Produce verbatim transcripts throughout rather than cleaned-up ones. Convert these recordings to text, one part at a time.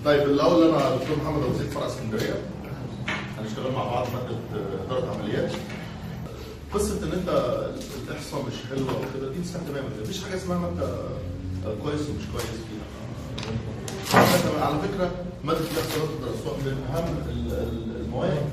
طيب الاول انا دكتور محمد ابو زيد فرع اسكندريه. هنشتغل مع بعض ماده اداره عمليات. قصه ان انت الاحصاء مش حلوه او كده دي مساحه تماما، مفيش حاجه اسمها ماده كويس ومش كويس فيها. على فكره ماده الاحصاء دراسات من اهم المواد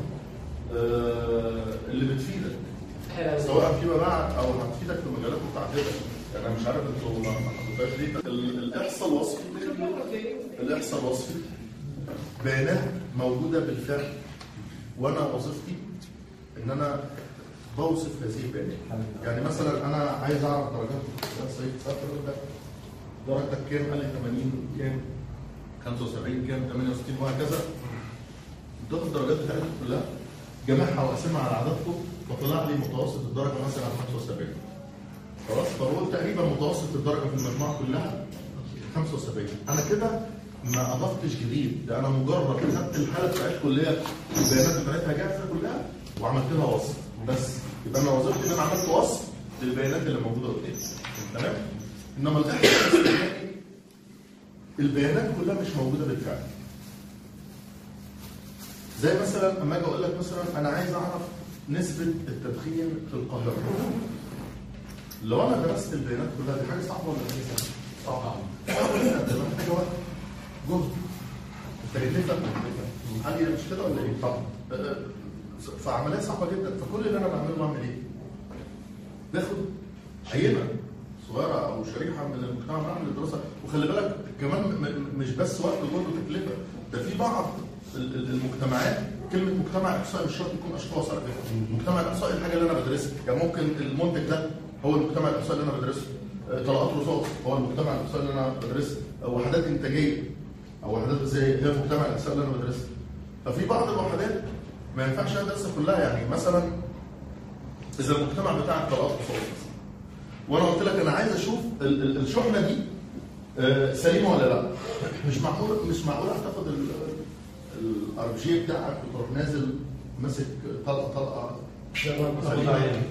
اللي بتفيدك سواء فيما بعد او هتفيدك في مجالات متعدده. يعني انا مش عارف انتوا ما حطيتوهاش ليه. الاحصاء الوصفي الاحصاء الوصفي بيانات موجوده بالفعل، وانا وظيفتي ان انا بوصف هذه البيانات. يعني مثلا انا عايز اعرف درجات سيد سافر، درجتك كام؟ قال لي ثمانين، كام؟ خمسة وسبعين، كام؟ ثمانية وستين، وهكذا. ضغط الدرجات بتاعتكم كلها جمعها واقسمها على عددكم فطلع لي متوسط الدرجه مثلا خمسة وسبعين. خلاص، فبقول تقريبا متوسط الدرجه في المجموعه كلها خمسة وسبعين. انا كده ما اضفتش جديد، ده انا مجرد خدت الحاله بتاعتكم اللي هي البيانات بتاعتها جاهزه كلها وعملت لها وصف بس. يبقى انا وظيفتي ان انا عملت وصف للبيانات اللي موجوده قدامي. تمام؟ انما الاحصاء البيانات كلها مش موجوده بالفعل. زي مثلا اما اجي اقول لك مثلا انا عايز اعرف نسبه التدخين في القاهره. لو انا درست البيانات كلها دي حاجه صعبه ولا حاجه سهله؟ صعبه. ده محتاجه وقت، جهد، تكلفه، عاليه، مش كده ولا ايه؟ طبعا. فعمليه صعبه جدا. فكل اللي انا بعمله اعمل ايه؟ باخد عينه صغيره او شريحه من المجتمع بعمل الدراسه. وخلي بالك كمان مش بس وقت وجهد وتكلفه، ده في بعض المجتمعات كلمه مجتمع اقصائي مش شرط يكون اشخاص. على فكره المجتمع الاقصائي الحاجه اللي انا بدرسها، يعني ممكن المنتج ده هو المجتمع الاقصائي اللي انا بدرسه، طلقات رصاص هو المجتمع الاقصائي اللي انا بدرسه، وحدات انتاجيه او وحدات زي هي المجتمع الاقصائي اللي انا بدرسه. ففي بعض الوحدات ما ينفعش ادرسها كلها. يعني مثلا اذا المجتمع بتاعك طلقات رصاص وانا قلت لك انا عايز اشوف الشحنه دي سليمه ولا لا، مش معقول مش معقول هتاخد الار جي بتاعك وتروح نازل ماسك طلقه طلقه سليمه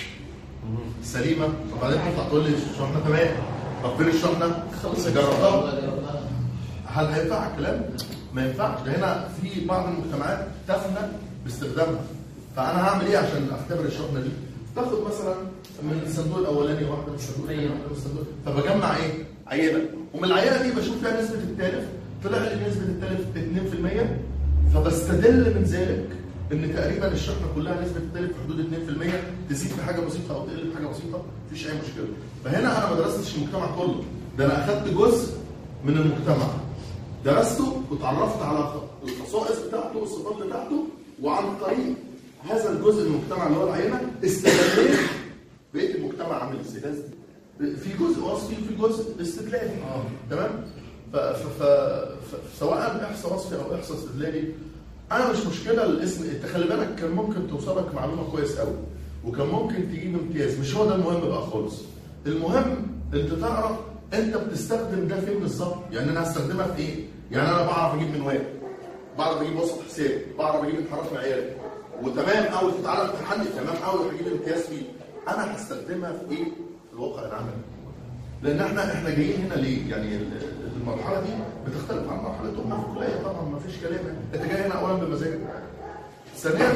سليمه وبعدين تطلع تقول لي الشحنه تمام. طب فين الشحنه؟ جربتها؟ هل هينفع الكلام؟ ما ينفعش. ده هنا في بعض المجتمعات تفنى باستخدامها. فانا هعمل ايه عشان اختبر الشحنه دي؟ باخد مثلا من الصندوق الاولاني واحده من الصندوق الثاني واحده من الصندوق، فبجمع ايه؟ عينه، ومن العينه دي بشوف فيها نسبه التالف. طلع لي نسبه التالف اثنين في المية، فبستدل من ذلك ان تقريبا الشحنه كلها نسبه التالف في حدود اثنين في المية، تزيد في حاجه بسيطه او تقل في حاجه بسيطه، مفيش اي مشكله. فهنا انا ما درستش المجتمع كله، ده انا اخذت جزء من المجتمع درسته وتعرفت على الخصائص بتاعته والصفات بتاعته، وعن طريق هذا الجزء من المجتمع اللي هو العينه استدليت بقيه المجتمع عامل ازاي. في جزء وصفي وفي جزء استدلالي. اه تمام. ف ف سواء احصاء وصفي او احصاء استدلالي انا مش مشكله الاسم. انت خلي بالك كان ممكن توصلك معلومه كويس قوي وكان ممكن تجيب امتياز، مش هو ده المهم بقى خالص. المهم انت تعرف انت بتستخدم ده فين بالظبط. يعني انا هستخدمها في ايه؟ يعني انا بعرف اجيب منوال، بعرف اجيب وسط حساب، بعرف اجيب انحراف معياري، وتمام قوي تعالى امتحني تمام قوي هجيب امتياز فيه. انا هستخدمها في ايه؟ في الواقع العملي. لان احنا احنا جايين هنا ليه؟ يعني المرحله دي بتختلف عن مرحله امنا في الكليه طبعا، ما فيش كلام. انت جاي هنا اولا بمزاجك. ثانيا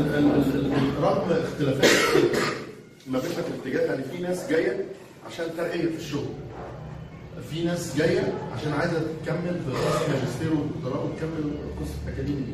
رغم اختلافات ما بيننا في الاتجاه، يعني في ناس جايه عشان ترقيه في الشغل، في ناس جايه عشان عايزه تكمل في قسم ماجستير ودكتوراه وتكمل قسم اكاديمي.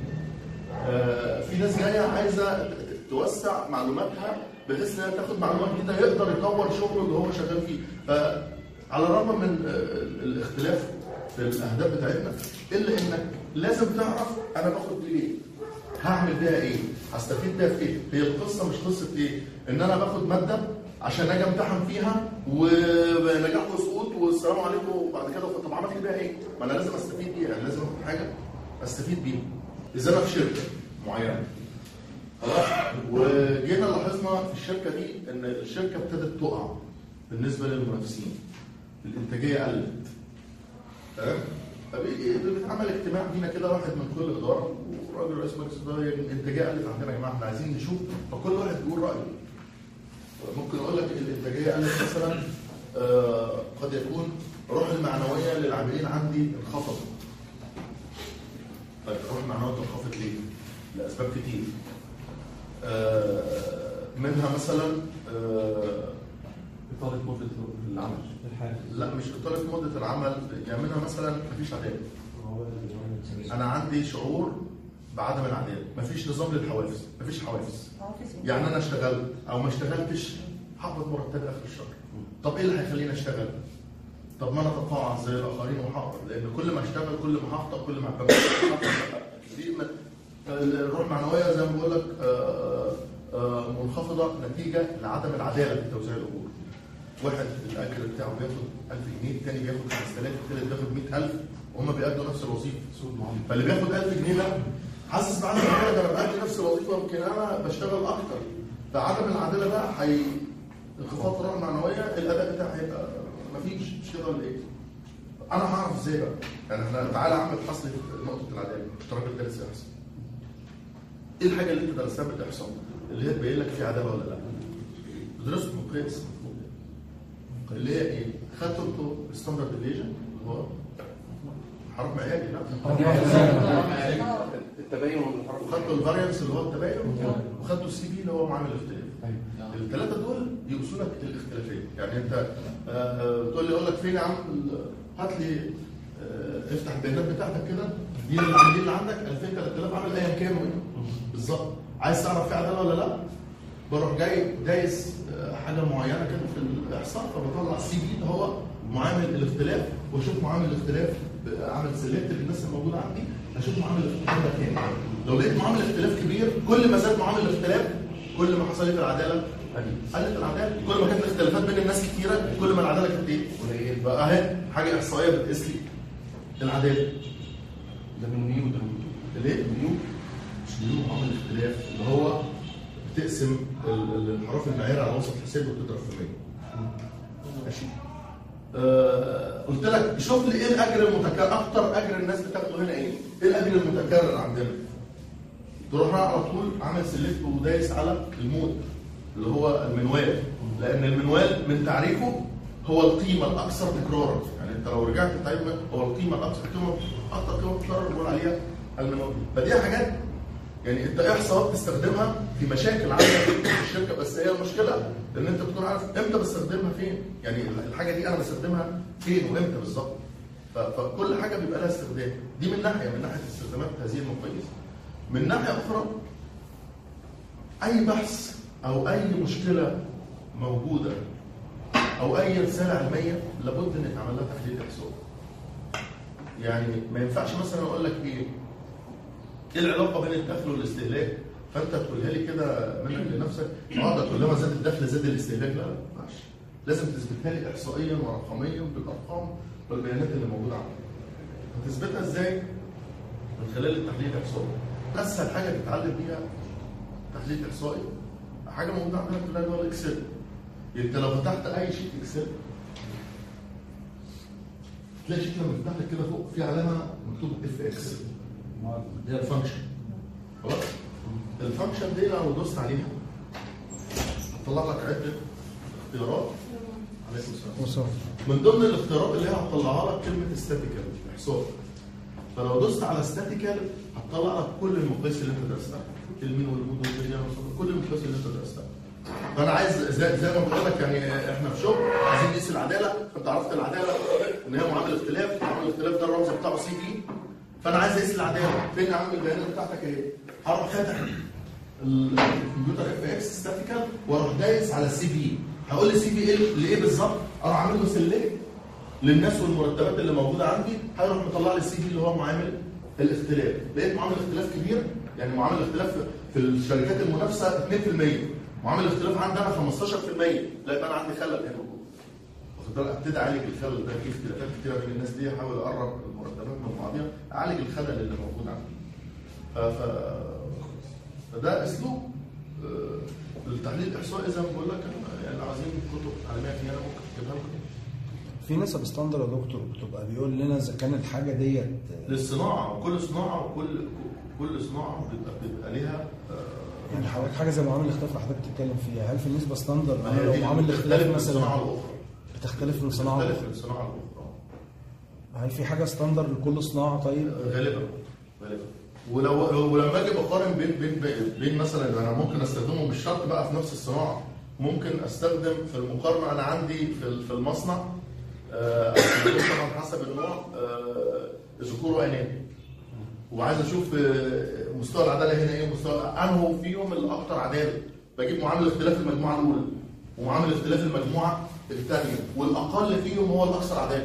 في ناس جايه عايزه توسع معلوماتها بحيث انها تاخد معلومات جديده يقدر يطور شغله اللي هو شغال فيه. فعلى الرغم من الاختلاف في الاهداف بتاعتنا الا انك لازم تعرف انا باخد دي ليه؟ هعمل بيها ايه؟ هستفيد بيها في ايه؟ هي القصه مش قصه ايه؟ ان انا باخد ماده عشان اجي امتحن فيها ونجاح وسقوط والسلام عليكم وبعد كده طب عملت بيها ايه؟ ما انا لازم استفيد بيها، يعني لازم اخد حاجه استفيد بيها. اذا انا في شركه معينه خلاص وجينا لاحظنا في الشركه دي ان الشركه ابتدت تقع بالنسبه للمنافسين، الانتاجيه قلت. تمام؟ فبيتعمل اجتماع بينا كده واحد من كل اداره وراجل رئيس مجلس الاداره، الانتاجيه قلت عندنا يا جماعه احنا عايزين نشوف، فكل واحد بيقول رايه. ممكن اقول لك الانتاجيه قلت مثلا آه قد يكون روح المعنويه للعاملين عندي انخفضت. لاسباب كتير. آه منها مثلا آه اطاله مده العمل الحافز. لا مش اطاله مده العمل، يعني منها مثلا مفيش عداله. انا عندي شعور بعدم العداله، مفيش نظام للحوافز، مفيش حوافز. يعني انا اشتغلت او ما اشتغلتش هقبض مرتب اخر الشهر. طب ايه اللي هيخليني اشتغل؟ طب ما انا اتقاعد زي الاخرين وهقبض، لان كل ما اشتغل كل ما هقبض كل ما هبقى دي الروح المعنويه زي ما بقول لك منخفضه نتيجه لعدم العداله في توزيع الاجور. واحد الاجر بتاعه بياخد ألف جنيه، الثاني بياخد خمسة آلاف، الثالث بياخد مئة ألف وهم بيأدوا نفس الوظيفه. فاللي بياخد ألف جنيه ده حاسس بعدم العداله، ده انا بأدي نفس الوظيفه يمكن انا بشتغل اكتر. فعدم العداله ده هي انخفاض الروح المعنويه، الاداء بتاعي هيبقى مفيش، مش كده ولا ايه؟ انا هعرف ازاي بقى؟ يعني احنا تعالى اعمل حصر نقطه العداله، اشتراك الدرس يحصل. ايه الحاجه اللي انت درستها بالاحصاء اللي هي تبين لك في عداله ولا لا؟ درست مقياس اللي هي ايه؟ خدتوا انتوا ستاندرد ديفيجن اللي هو حرف معياري، لا التباين والحرف، وخدتوا الفاريانس اللي هو التباين، وخدتوا السي بي اللي هو معامل الاختلاف. الثلاثه دول يقصوا لك الاختلافيه. يعني انت بتقول لي اقول لك فين يا عم، هات لي اه افتح البيانات بتاعتك كده، دي اللي عندي اللي عندك ألفين ثلاثة آلاف عامل ايا كان بالظبط. عايز تعرف في عداله ولا لا؟ بروح جاي دايس حاجه معينه كده في الاحصاء، فبطلع السي بي اللي هو معامل الاختلاف، واشوف معامل الاختلاف، اعمل سيلكت للناس الموجوده عندي، اشوف معامل الاختلاف ده كام. لو لقيت معامل اختلاف كبير، كل ما زاد معامل الاختلاف كل ما حصلت العداله قلت العداله. كل ما كانت الاختلافات بين الناس كتيره كل ما العداله كانت ايه؟ قليله. بقى اهي حاجه احصائيه بتقيس لي العداله. ده من نيو، ده ليه؟ نيو مش نيو، معامل الاختلاف اللي هو بتقسم الحروف المعياريه على وسط حساب وبتضرب في مية. ماشي. آه قلت لك شوف لي ايه الاجر المتكرر، اكتر اجر الناس بتاخده هنا ايه؟ ايه الاجر المتكرر عندنا؟ تروح على طول عامل سيلكت ودايس على المود اللي هو المنوال، لان المنوال من تعريفه هو القيمه الاكثر تكرارا. يعني انت لو رجعت تعريف هو القيمه الاكثر، قيمه اكثر قيمه تكرر بنقول عليها المنوال. فدي حاجات يعني انت احصاء بتستخدمها في مشاكل عندك في الشركه، بس هي المشكله ان انت تكون عارف امتى بستخدمها فين. يعني الحاجه دي انا بستخدمها فين وامتى بالظبط. فكل حاجه بيبقى لها استخدام. دي من ناحيه من ناحيه استخدامات هذه المقاييس. من ناحيه اخرى اي بحث او اي مشكله موجوده او اي رساله علميه لابد ان يتعمل لها تحليل احصائي. يعني ما ينفعش مثلا اقول لك ايه ايه العلاقه بين الدخل والاستهلاك، فانت تقولها لي كده منك لنفسك، اقعد تقول لها زاد الدخل زاد الاستهلاك، لا لا ما ينفعش. لازم تثبتها لي احصائيا ورقميا بالارقام والبيانات اللي موجوده عندك. هتثبتها ازاي؟ من خلال التحليل الاحصائي. اسهل حاجه تتعلم بيها تحليل احصائي حاجه موجوده عندنا كلها اللي هو الاكسل. انت لو فتحت اي شيت اكسل تلاقي شيت لما فتحت كده فوق في علامه مكتوب اف اكس، دي الفانكشن. خلاص؟ الفانكشن دي لو دوست عليها هتطلع لك عده اختيارات. عليكم السلام. من ضمن الاختيارات اللي هي هتطلعها لك كلمه ستاتيكال احصائي. فلو دوست على ستاتيكال هتطلع لك كل المقاييس اللي انت درستها، المين والمود والفيديو كل المقاييس اللي انت درستها. فانا عايز زي, زي ما بقول لك يعني احنا في شغل عايزين نقيس العداله، فانت عرفت العداله ان هي معامل اختلاف، معامل الاختلاف ده الرمز بتاعه سي بي. فانا عايز اقيس العداله، فين يا عم البيانات بتاعتك اهي؟ هروح فاتح الكمبيوتر اف اكس ستاتيكال واروح دايس على السي بي. هقول لي سي بي ايه لايه بالظبط؟ اروح عامل له سيلكت للناس والمرتبات اللي موجوده عندي، هيروح مطلع لي السي بي اللي هو معامل الاختلاف. لقيت معامل الاختلاف كبير، يعني معامل الاختلاف في الشركات المنافسه اثنين بالمئة، معامل الاختلاف عندنا خمستاشر بالمئة، لا يبقى انا عندي خلل هنا. واخد بالك؟ ابتدي اعالج الخلل ده، في اختلافات كتيره بين الناس دي، احاول اقرب المرتبات من بعضيها، اعالج الخلل اللي موجود عندي. ف... فده اسلوب التحليل الاحصائي زي ما بقول لك. يعني عايزين كتب تعليميه فيها ممكن تجيبها لكم. في نسب ستاندر يا دكتور بتبقى بيقول لنا اذا كان الحاجه ديت للصناعه، وكل صناعه وكل كل صناعه بيبقى بيبقى ليها يعني حضرتك حاجه زي معامل الاختلاف اللي حضرتك بتتكلم فيها، هل في نسبه ستاندر لو معامل الاختلاف مثلا بتختلف من صناعه لاخرى؟ بتختلف من صناعه لاخرى. هل في حاجه ستاندر لكل صناعه؟ طيب غالبا غالبا ولو ولما اجي بقارن بين بين بين مثلا انا ممكن استخدمه مش شرط بقى في نفس الصناعه، ممكن استخدم في المقارنه انا عندي في في المصنع آه طبعا حسب النوع آه ذكور واناث، وعايز اشوف آه مستوى العداله هنا ايه، مستوى انه فيهم الاكثر عداله، بجيب معامل اختلاف المجموعه الاولى ومعامل اختلاف المجموعه الثانيه، والاقل فيهم هو الاكثر عداله.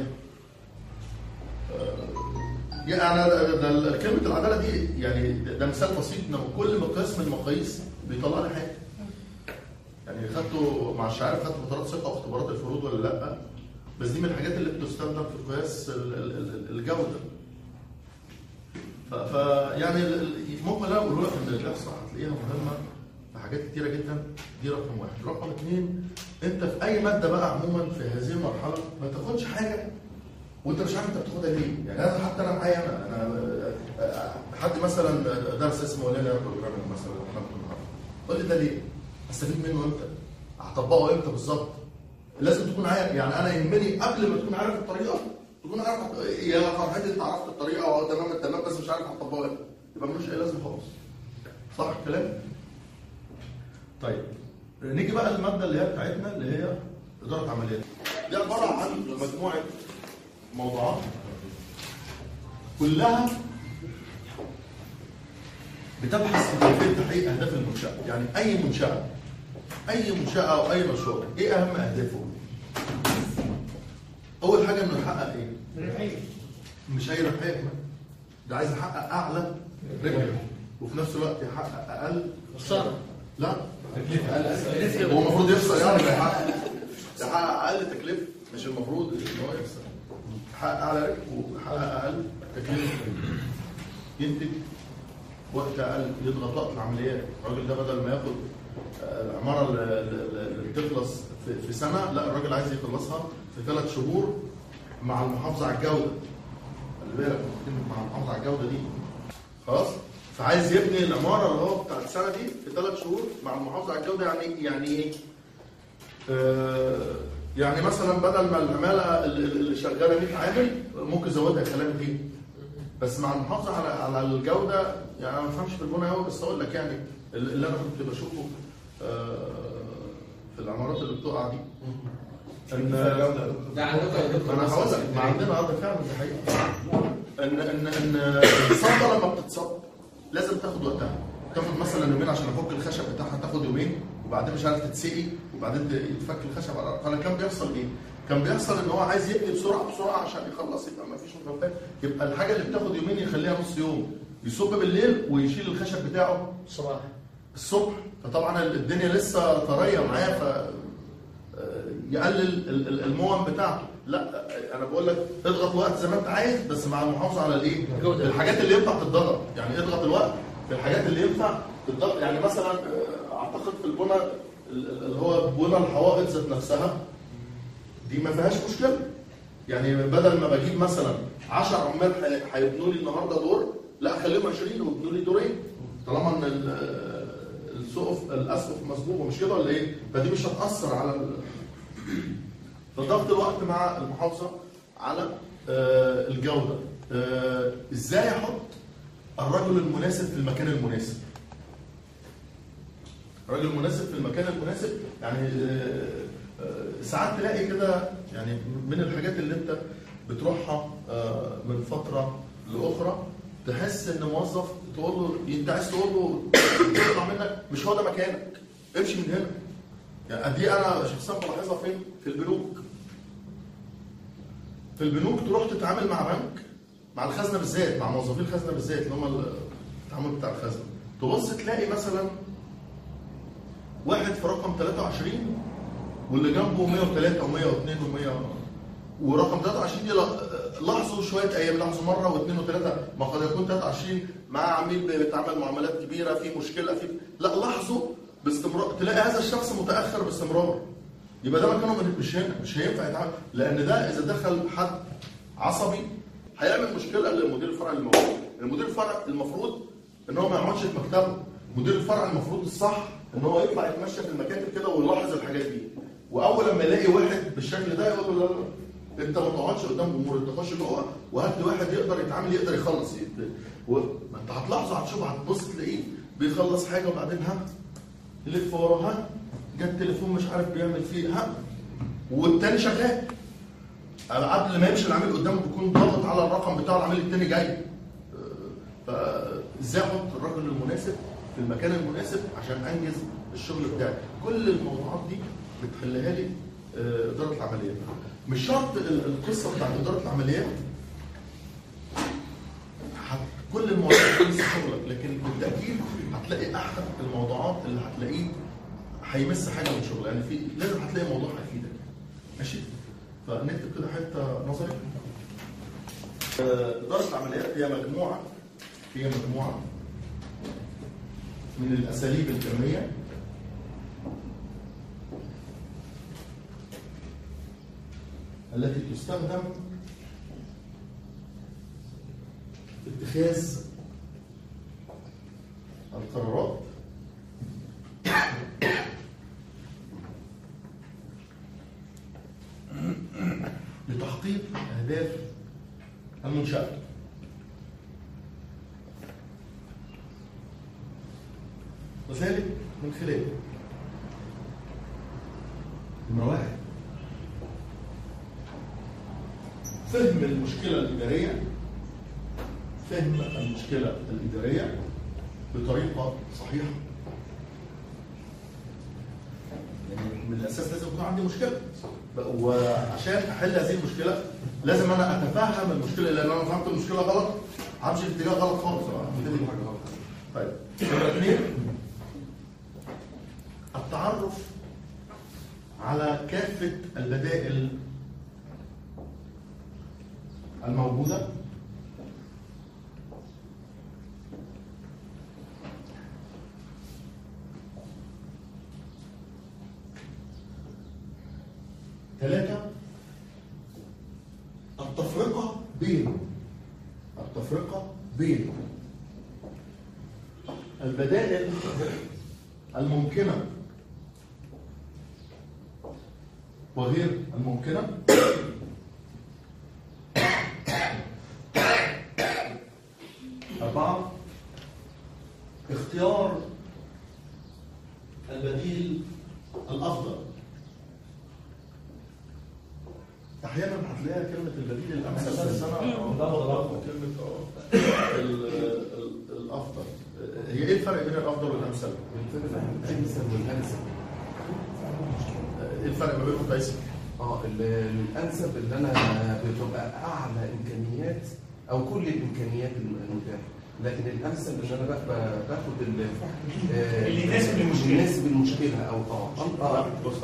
آه يعني انا كلمه العداله دي يعني ده مثال بسيط، انما كل مقياس من المقاييس بيطلع لي حاجه. يعني خدته مع عارف خدت فترات ثقه واختبارات الفروض ولا لا، بس دي من الحاجات اللي بتستخدم في قياس الجوده. ف يعني ممكن انا اقول لك ان الاحصاء هتلاقيها مهمه في حاجات كتيره جدا، دي رقم واحد. رقم اثنين، انت في اي ماده بقى عموما في هذه المرحله ما تاخدش حاجه وانت مش عارف انت بتاخدها ليه. يعني انا حتى انا معايا انا انا حد مثلا درس اسمه لينير بروجرامينج مثلا النهارده، قول لي ده ليه؟ استفيد منه امتى؟ هطبقه امتى بالظبط؟ لازم تكون عارف. يعني انا يهمني قبل ما تكون عارف الطريقه تكون عارف يا فرحتي انت عرفت الطريقه او تمام التمام بس مش عارف هتطبقها امتى، يبقى ملوش اي لازمه خالص. صح الكلام؟ طيب نيجي بقى للماده اللي هي بتاعتنا اللي هي اداره عمليات. دي عباره عن مجموعه موضوعات كلها بتبحث في كيفيه تحقيق اهداف المنشاه. يعني اي منشاه اي منشاه او اي مشروع ايه اهم اهدافه؟ اول حاجه انه يحقق ايه؟ ربحيه. مش اي ربحيه، ده عايز يحقق اعلى ربح وفي نفس الوقت يحقق اقل خساره. لا تكلفه اقل. هو المفروض يخسر يعني يحقق يحقق اقل تكلفه، مش المفروض ان هو يخسر. يحقق اعلى ربح ويحقق اقل تكلفه، ينتج وقت اقل، يضغط وقت العمليات. الراجل ده بدل ما ياخد العماره اللي بتخلص في سنه، لا الراجل عايز يخلصها في ثلاث شهور مع المحافظه على الجوده. خلي بالك مع المحافظه على الجوده دي خلاص، فعايز يبني العماره اللي هو بتاع السنه دي في ثلاث شهور مع المحافظه على الجوده. يعني يعني ايه؟ آه يعني مثلا بدل ما العماله اللي شغاله مية عامل ممكن يزودها يخليها ميتين، بس مع المحافظه على على الجوده. يعني انا ما بفهمش في البنى قوي بس اقول لك يعني اللي انا كنت بشوفه في العمارات اللي بتقع دي ان ده عندكم انا هقول لك ما عندنا ارض فعلا دي حقيقه ان ان ان الصبه لما بتتصب لازم تاخد وقتها، تاخد مثلا يومين عشان افك الخشب بتاعها، تاخد يومين وبعدين مش عارف تتسقي وبعدين يتفك الخشب. فانا كان بيحصل ايه؟ كان بيحصل ان هو عايز يبني بسرعه بسرعه عشان يخلص، يبقى ما فيش مفاجاه، يبقى الحاجه اللي بتاخد يومين يخليها نص يوم، يصب بالليل ويشيل الخشب بتاعه الصبح الصبح. فطبعا الدنيا لسه طريه معاه ف يقلل الموم بتاعته. لا انا بقول لك اضغط وقت زي ما انت عايز بس مع المحافظه على الايه؟ الحاجات اللي ينفع تتضرب. يعني اضغط الوقت في الحاجات اللي ينفع تتضرب. يعني مثلا اعتقد في البنى اللي هو بنى الحوائط ذات نفسها دي ما فيهاش مشكله. يعني بدل ما بجيب مثلا عشرة عمال هيبنوا لي النهارده دور، لا اخليهم عشرين ويبنوا لي دورين طالما ان السقف الاسقف مسبوقه، مش كده ولا ايه؟ فدي مش هتاثر على ال... فضغط الوقت مع المحافظه على آه الجوده. آه ازاي احط الرجل المناسب في المكان المناسب؟ الرجل المناسب في المكان المناسب يعني آه آه ساعات تلاقي كده، يعني من الحاجات اللي انت بتروحها آه من فتره لاخرى تحس ان موظف تقول له انت عايز تقول له تطلع منك مش هو ده مكانك، امشي من هنا. يعني دي انا شخصيا بلاحظها فين؟ في البنوك. في البنوك تروح تتعامل مع بنك، مع الخزنه بالذات، مع موظفين الخزنه بالذات اللي هم التعامل بتاع الخزنه، تبص تلاقي مثلا واحد في رقم ثلاثة وعشرين واللي جنبه مية وثلاثة ومية واثنين ومية، ورقم ثلاثة وعشرين دي لاحظوا شويه ايام، لاحظوا مره واثنين وثلاثه، ما قد يكون ثلاثة وعشرين مع عميل بيتعامل معاملات كبيره في مشكله في، لا لاحظوا باستمرار تلاقي هذا الشخص متاخر باستمرار، يبقى ده مكانه مش هنا، مش هينفع يتعامل، لان ده اذا دخل حد عصبي هيعمل مشكله للمدير الفرعي الموجود. المدير الفرعي المفروض ان هو ما يقعدش في مكتبه، مدير الفرع المفروض الصح ان هو يطلع يتمشى في المكاتب كده ويلاحظ الحاجات دي، واول لما يلاقي واحد بالشكل ده يقول له لا لا انت ما تقعدش قدام جمهور، انت خش جوه وهات لي واحد يقدر يتعامل يقدر يخلص و... ما انت هتلاحظوا هتشوف هتبص تلاقيه بيخلص حاجه وبعدين ها يلف وراها، جت تليفون مش عارف بيعمل فيه ها، والتاني شغال. قبل ما يمشي العميل قدامه بيكون ضاغط على الرقم بتاع العميل التاني جاي. فازاي احط الرجل المناسب في المكان المناسب عشان انجز الشغل بتاعي؟ كل الموضوعات دي بتحلها لي اداره العمليات. مش شرط القصه بتاعت اداره العمليات كل الموضوعات تمس شغلك، لكن بالتاكيد هتلاقي احد الموضوعات اللي هتلاقيه هيمس حاجه من شغلك، يعني في لازم هتلاقي موضوع هيفيدك. ماشي؟ فنكتب كده حته نظري. اداره العمليات هي مجموعه هي مجموعه من الاساليب الفنيه التي تستخدم في اتخاذ القرارات لتحقيق أهداف المنشأة. وذلك من خلال نمرة واحد فهم المشكلة الإدارية فهم المشكلة الإدارية بطريقة صحيحة. يعني من الأساس لازم يكون عندي مشكلة، وعشان أحل هذه المشكلة لازم أنا أتفهم المشكلة، لأن أنا فهمت المشكلة غلط همشي في اتجاه غلط خالص، هبتدي بحاجة غلط. طيب نمرة اثنين التعرف على كافة البدائل الموجودة ثلاثة التفرقة بين التفرقة بين البدائل الممكنة وغير الممكنة. أربعة اختيار البديل الأفضل. أحيانا هتلاقيها كلمة البديل الأمثل بس أنا كلمة الأفضل. هي إيه الفرق بين الأفضل والأمثل؟ الأمثل والأنسب. إيه الفرق ما بينهم كويس؟ اه الأنسب اللي أنا بتبقى أعلى إمكانيات أو كل الإمكانيات المتاحة، لكن الأمثل اللي أنا باخد اللي يناسب المشكلة يناسب المشكلة أو اه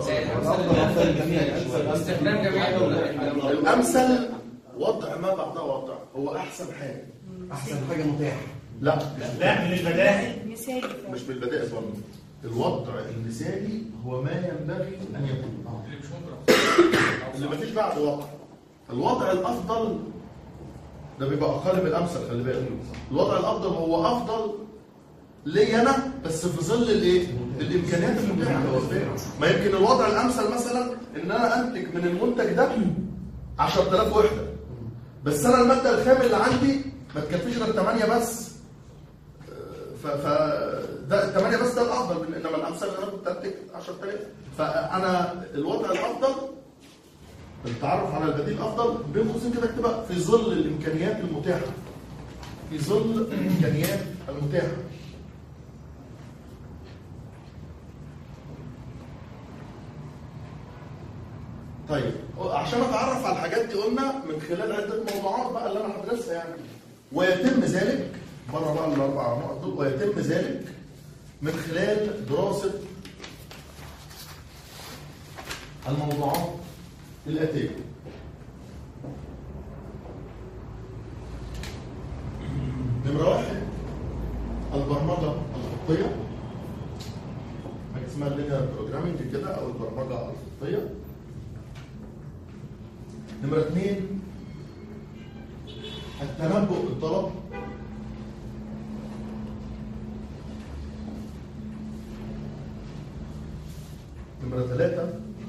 استخدام جميع الأمثل وضع ما بعد وضع هو أحسن حاجة أحسن حاجة متاحة. لا لا من البدائل مش بالبدائل ظن. الوضع المثالي هو ما ينبغي أن يكون اللي مفيش بعد وضع. الوضع الأفضل ده بيبقى أقل من الأمثل. خلي بالك الوضع الأفضل هو أفضل لي أنا بس في ظل الإيه؟ الإمكانيات المتاحة. ما يمكن الوضع الأمثل مثلا إن أنا أنتج من المنتج ده عشرة آلاف وحدة، بس أنا المادة الخام اللي عندي ما تكفيش غير ثمانية بس. ف ده ثمانية بس ده الأفضل، إنما الأمثل إن أنا كنت أنتج عشرة آلاف. فأنا الوضع الأفضل التعرف على البديل الافضل بين قوسين كده اكتبها في ظل الامكانيات المتاحه. في ظل الامكانيات المتاحه. طيب عشان اتعرف على الحاجات دي قلنا من خلال عده موضوعات بقى اللي انا هدرسها يعني. ويتم ذلك بره بقى الاربع نقط دول، ويتم ذلك من خلال دراسه الموضوعات الآتية. نمرة واحد البرمجة الخطية، حاجة اسمها اللينير بروجرامينج كده أو البرمجة الخطية. نمرة اثنين التنبؤ بالطلب. نمرة ثلاثة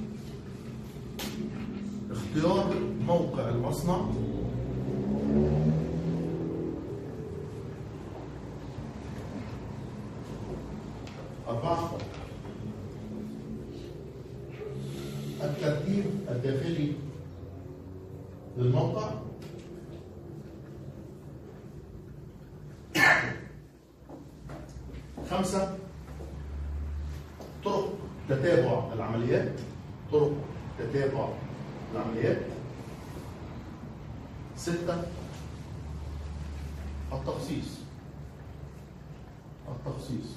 اختيار موقع المصنع. أربعة الترتيب الداخلي للموقع. خمسة طرق تتابع العمليات طرق تتابع العمليات. ستة التخصيص التخصيص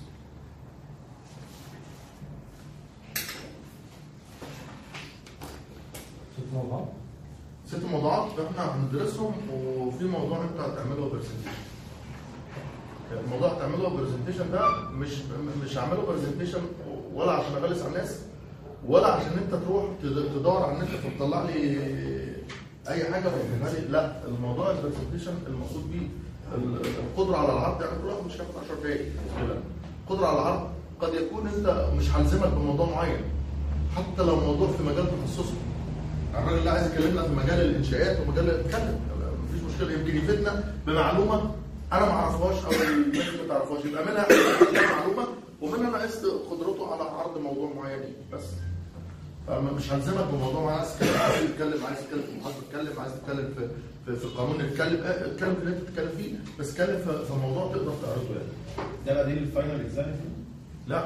ست موضوعات ست موضوعات احنا هندرسهم، وفي موضوع انت هتعمله برزنتيشن. الموضوع هتعمله برزنتيشن ده مش مش هعمله برزنتيشن ولا عشان اغلس على الناس ولا عشان انت تروح تدور على النت فتطلع لي اي حاجه وتجيبها لي. لا، الموضوع البرزنتيشن المقصود بيه القدره على العرض. يعني كل واحد مش هياخد عشر دقايق. القدره على العرض قد يكون انت مش هلزمك بموضوع معين، حتى لو موضوع في مجال تخصصك. الراجل اللي عايز يكلمنا في مجال الانشاءات ومجال اتكلم، مفيش مشكله، يمكن يفيدنا بمعلومه انا ما اعرفهاش او الناس ما تعرفهاش، يبقى منها معلومه ومنها انا قست قدرته على عرض موضوع معين بس. فمش هلزمك بموضوع معين. عايز تتكلم عايز تتكلم في محاضره اتكلم، عايز تتكلم في في, في القانون اتكلم اتكلم في اللي انت بتتكلم فيه، بس اتكلم في, في موضوع تقدر تعرضه. يعني ده بديل الفاينل اكزام؟ لا،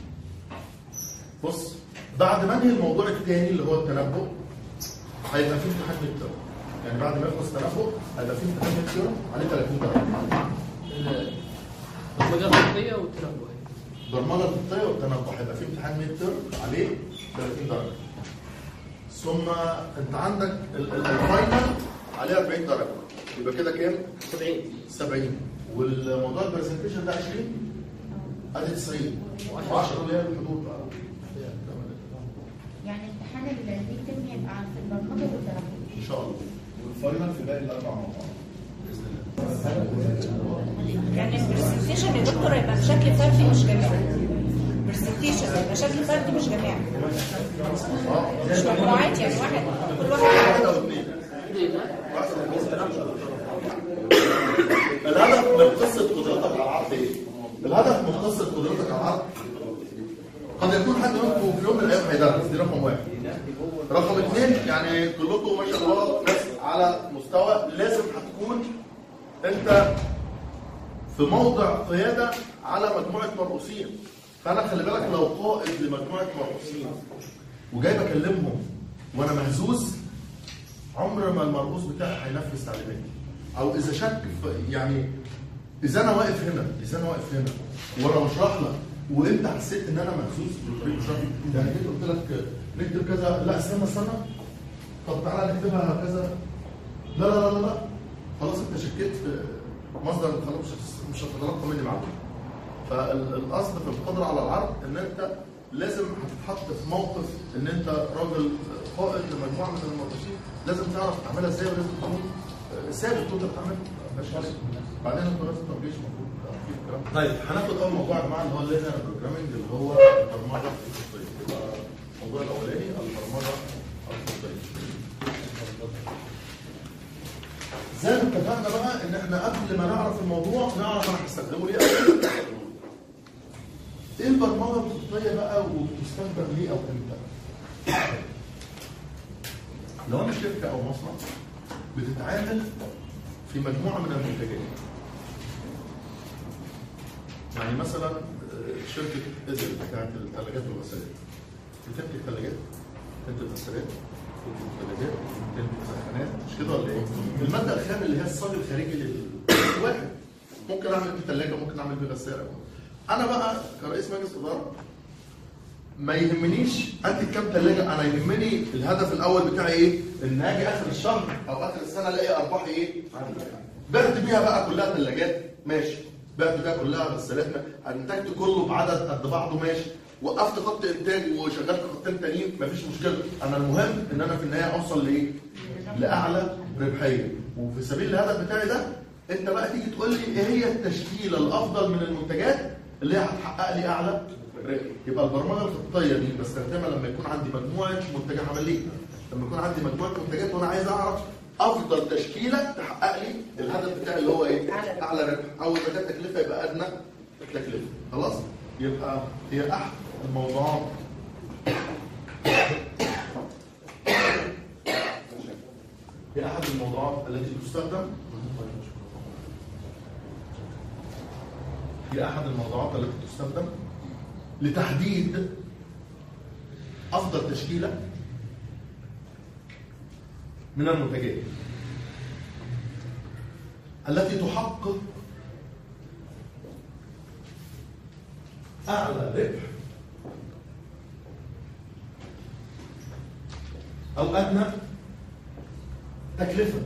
بص، بعد ما انهي الموضوع الثاني اللي هو التنبؤ هيبقى فيه امتحان ميد تيرم. يعني بعد ما يخلص التنبؤ هيبقى فيه امتحان ميد تيرم عليه ثلاثين درجه. البرمجه الخطيه والتنبؤ. البرمجه الخطيه والتنبؤ هيبقى فيه امتحان ميد تيرم عليه ثلاثين درجه. ثم انت عندك الفاينل عليه أربعين درجه، يبقى كده كام؟ سبعين. سبعين. والموضوع البرزنتيشن ده عشرين ادي تسعين وعشرة اللي هي الحدود بقى. يعني امتحان الميد تيرم هيبقى في البرمجه والتنبؤ ان شاء الله، والفاينل في باقي الاربع موضوعات باذن الله. يعني البرزنتيشن يا دكتور هيبقى بشكل فردي مش جماعي. البرزنتيشن هيبقى شكل فردي مش جماعي، مش مجموعات. يعني واحد كل واحد واحد او اثنين. الهدف من قصه قدرتك على العرض ايه؟ الهدف من قصه قدرتك على العرض قد يكون حد منكم في يوم من الايام هيدرس، دي رقم واحد. رقم اثنين، يعني كلكم ما شاء الله ناس على مستوى، لازم هتكون انت في موضع قياده على مجموعه مرؤوسين. فانا خلي بالك لو قائد لمجموعه مرؤوسين وجاي بكلمهم وانا مهزوز، عمر ما المرؤوس بتاعي هينفذ تعليماتي. او اذا شك يعني اذا انا واقف هنا اذا انا واقف هنا وانا بشرح لك وانت حسيت ان انا مهزوز يعني جيت قلت لك نكتب كذا، لا استنى استنى طب تعالى نكتبها هكذا، لا لا لا لا خلاص انت شكيت في مصدر خلاص مش هتتلقى مني معلومه. فالاصل في القدره على العرض ان انت لازم هتتحط في موقف ان انت راجل قائد لمجموعه من المرؤوسين، لازم تعرف تعملها ازاي ولازم تكون ثابت وانت بتعملها. بعدين انت لازم تبقيش المفروض في الكلام. طيب هناخد اول موضوع يا جماعه اللي هو اللينير بروجرامنج اللي هو البرمجه الخطيه. يبقى الموضوع الاولاني البرمجه الخطيه. زي ما اتفقنا بقى ان احنا قبل ما نعرف الموضوع نعرف انا هستخدمه ليه او ايه البرمجه الخطيه بقى وبتستخدم ليه او امتى. لو انا شركه او مصنع بتتعامل في مجموعه من المنتجات، يعني مثلا شركه ازل بتاعت الثلاجات والغسالات بتنتج ثلاجات، بتنتج غسالات، بتنتج ثلاجات، بتنتج سخانات، مش كده ولا ايه؟ الماده الخام اللي هي الصاج الخارجي للواحد ممكن اعمل بيه ثلاجه، ممكن اعمل بيه غساله. انا بقى كرئيس مجلس اداره ما يهمنيش انتج كام ثلاجه، انا يهمني الهدف الاول بتاعي ايه؟ ان اجي اخر الشهر او اخر السنه الاقي ارباحي ايه؟ بعت بيها بقى كلها ثلاجات ماشي، بعت بيها كلها غسالات، انتجت كله بعدد قد بعضه ماشي، وقفت خط انتاج وشغلت خطين تانيين مفيش مشكله. انا المهم ان انا في النهايه اوصل لايه؟ لاعلى ربحيه. وفي سبيل الهدف بتاعي ده انت بقى تيجي تقول لي ايه هي التشكيله الافضل من المنتجات اللي هي هتحقق لي اعلى ربح. يبقى البرمجه الخطيه دي بستخدمها لما يكون عندي مجموعه منتجات عمليه، لما يكون عندي مجموعه منتجات وانا عايز اعرف افضل تشكيله تحقق لي الهدف بتاعي اللي هو ايه؟ اعلى ربح. او اذا كانت تكلفه يبقى ادنى تكلفه. خلاص؟ يبقى هي احد الموضوعات هي احد الموضوعات التي تستخدم هي احد الموضوعات التي تستخدم لتحديد افضل تشكيله من المنتجات التي تحقق اعلى ربح او ادنى تكلفه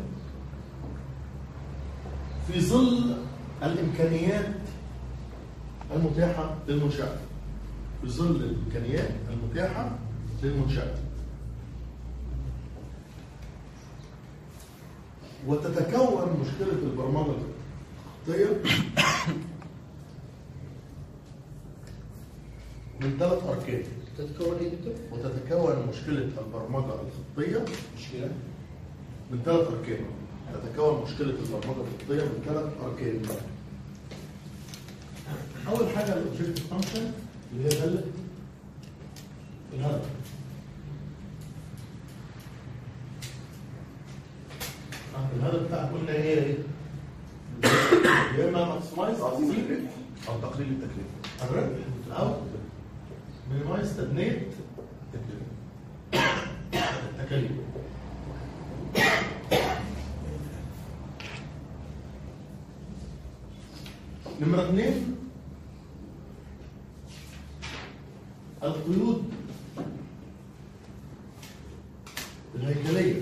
في ظل الامكانيات المتاحه للمنشاه في ظل الامكانيات المتاحه للمنشاه وتتكون مشكله البرمجه الخطيه من ثلاث اركان. تتكون ايه دكتور؟ وتتكون مشكله البرمجه الخطيه مشكله من ثلاث اركان. تتكون مشكله البرمجه الخطيه من ثلاث اركان. اول حاجه الاوبجكتيف فانكشن اللي هي داله الهدف. الهدف بتاعك قلنا هي ايه؟ يا اما ماكسمايز تعظيم او تقليل التكلفه الربح او مينيمايز تدنيت التكاليف. نمرة اثنين القيود الهيكلية.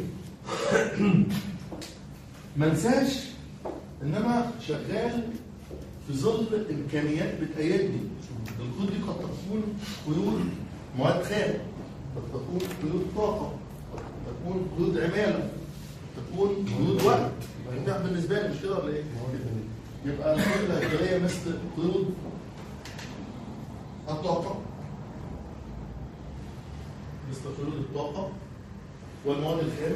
ما انساش ان انا شغال في ظل امكانيات بتأيدني. القيود دي قد تكون قيود مواد خام، قد تكون قيود طاقة، قد تكون قيود عمالة، قد تكون قيود وقت. ده بالنسبة لي مش كده ولا ايه؟ يبقى القيود الهيكلية مثل قيود الطاقة، مثل قيود الطاقة والمواد الخام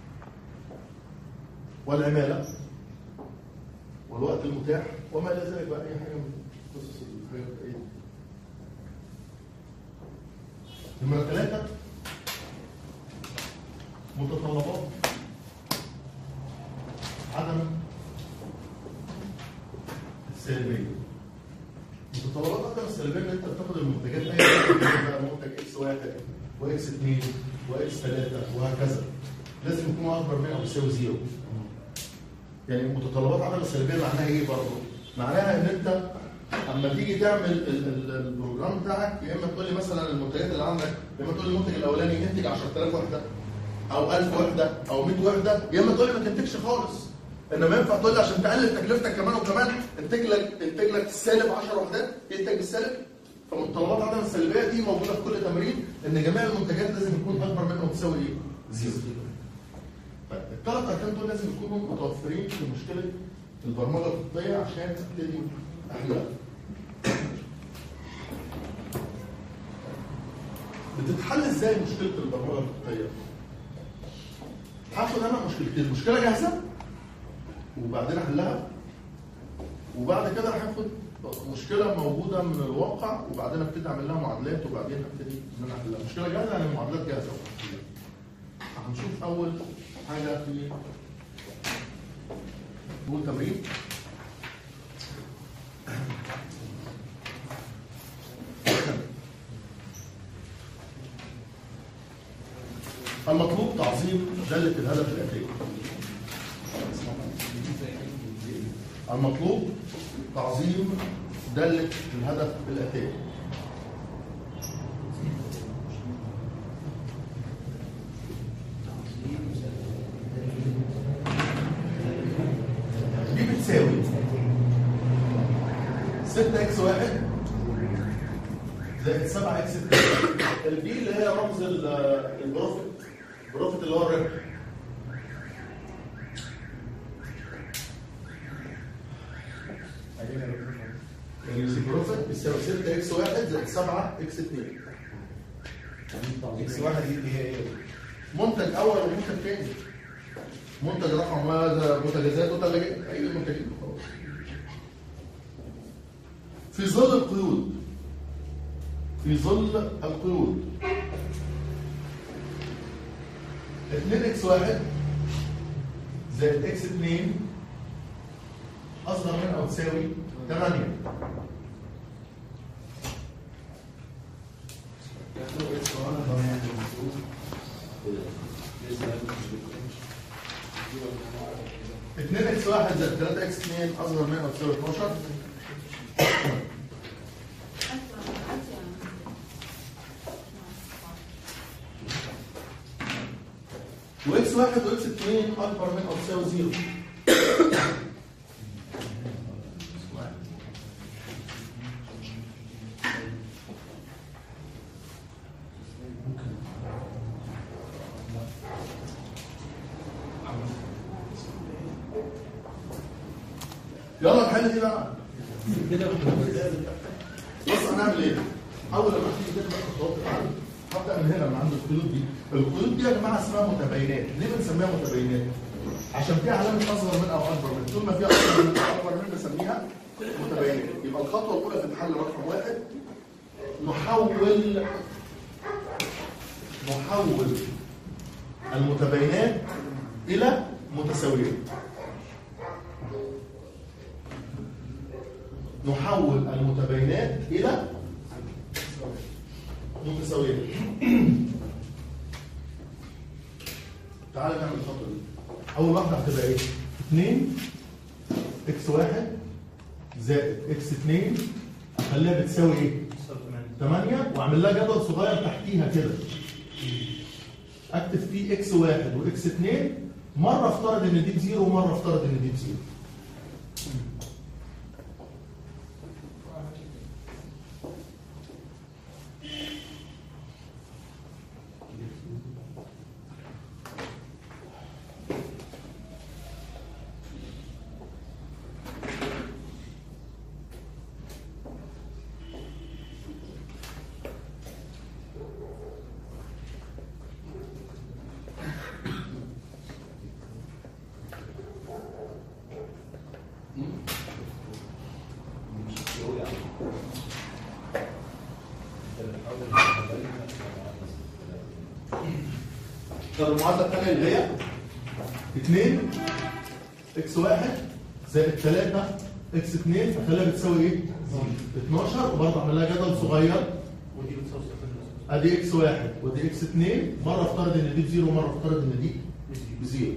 والعمالة والوقت المتاح وما إلى ذلك بقى أي حاجة من قصص الحاجات الإيه. نمرة ثلاثة متطلبات عدم السلبية. متطلبات عدم السلبية إن أنت بتاخد المنتجات أي بقى منتج إكس واحد وإكس اثنين وإكس ثلاثة وهكذا لازم يكون أكبر من أو يساوي زيرو. يعني متطلبات عدم السلبيه معناها ايه برضه؟ معناها ان انت اما تيجي تعمل البروجرام بتاعك يا اما تقول لي مثلا المنتجات اللي عندك يا اما تقول لي المنتج الاولاني ينتج عشرة آلاف وحده او ألف وحده او مئة وحده يا اما تقول لي ما تنتجش خالص. انما ينفع تقول لي عشان تقلل تكلفتك كمان وكمان انتج لك انتج لك السالب عشر وحدات ينتج بالسالب. فمتطلبات عدم السلبيه دي موجوده في كل تمرين ان جميع المنتجات لازم يكون اكبر منها وتساوي ايه؟ زيرو. الثلاث اركان دول لازم يكونوا متوفرين في مشكله البرمجه الخطيه عشان تبتدي احلها. بتتحل ازاي مشكله البرمجه الخطيه؟ هاخد انا مشكلتين، مشكله جاهزه وبعدين احلها، وبعد كده هاخد مشكله موجوده من الواقع وبعدين ابتدي اعمل لها معادلات وبعدين ابتدي ان انا احلها. مشكله جاهزه يعني المعادلات جاهزه. هنشوف اول حاجه في نقول تمرين. المطلوب تعظيم دالة الهدف الآتية. المطلوب تعظيم دالة الهدف الآتية. دي بتساوي ستة اكس واحد زائد سبعة اكس اتنين. البي اللي هي رمز البروفيت، البروفيت اللي هو الربح. يعني البروفيت بيساوي ستة اكس واحد زائد سبعة اكس اتنين. اكس واحد دي اللي هي ايه؟ منتج اول ومنتج ثاني. منتج رقم ماذا منتجات وثلاجات اي منتجين خلاص. في ظل القيود في ظل القيود. اتنين اكس واحد زائد اكس اتنين اصغر من او تساوي تمانية. اتنين اكس واحد زائد تلاتة اكس اتنين اصغر من او تساوي اتناشر. واكس واحد واكس اتنين اكبر من او تساوي زيرو. يلا نحل دي بقى. بص هنعمل ايه؟ اول لما تيجي تبدا الخطوات بتاعتك هبدا من هنا من عند القيود دي. القيود دي يا جماعه اسمها متباينات. ليه بنسميها متباينات؟ عشان فيها علامه اصغر من او اكبر من. طول ما فيها اصغر من او اكبر من بنسميها متباينات. يبقى الخطوه الاولى في الحل رقم واحد نحول نحول المتباينات الى متساويات. نحول المتباينات الى متساويات. تعالى نعمل الخطوه دي. اول واحده هتبقى ايه؟ اتنين اكس واحد زائد اكس اتنين اخليها بتساوي ايه؟ تمانية واعمل لها جدول صغير تحتيها كده. اكتب فيه اكس واحد واكس اتنين، مره افترض ان دي بزيرو ومره افترض ان دي بزيرو. طب المعادله الثانيه اللي هي اتنين اكس واحد زائد تلاتة اكس اتنين اخليها بتساوي ايه؟ اتناشر وبرضه اعمل لها جدول صغير. ودي بتساوي ادي اكس واحد ودي اكس اتنين، مره افترض ان دي بزيرو ومره افترض ان دي بزيرو.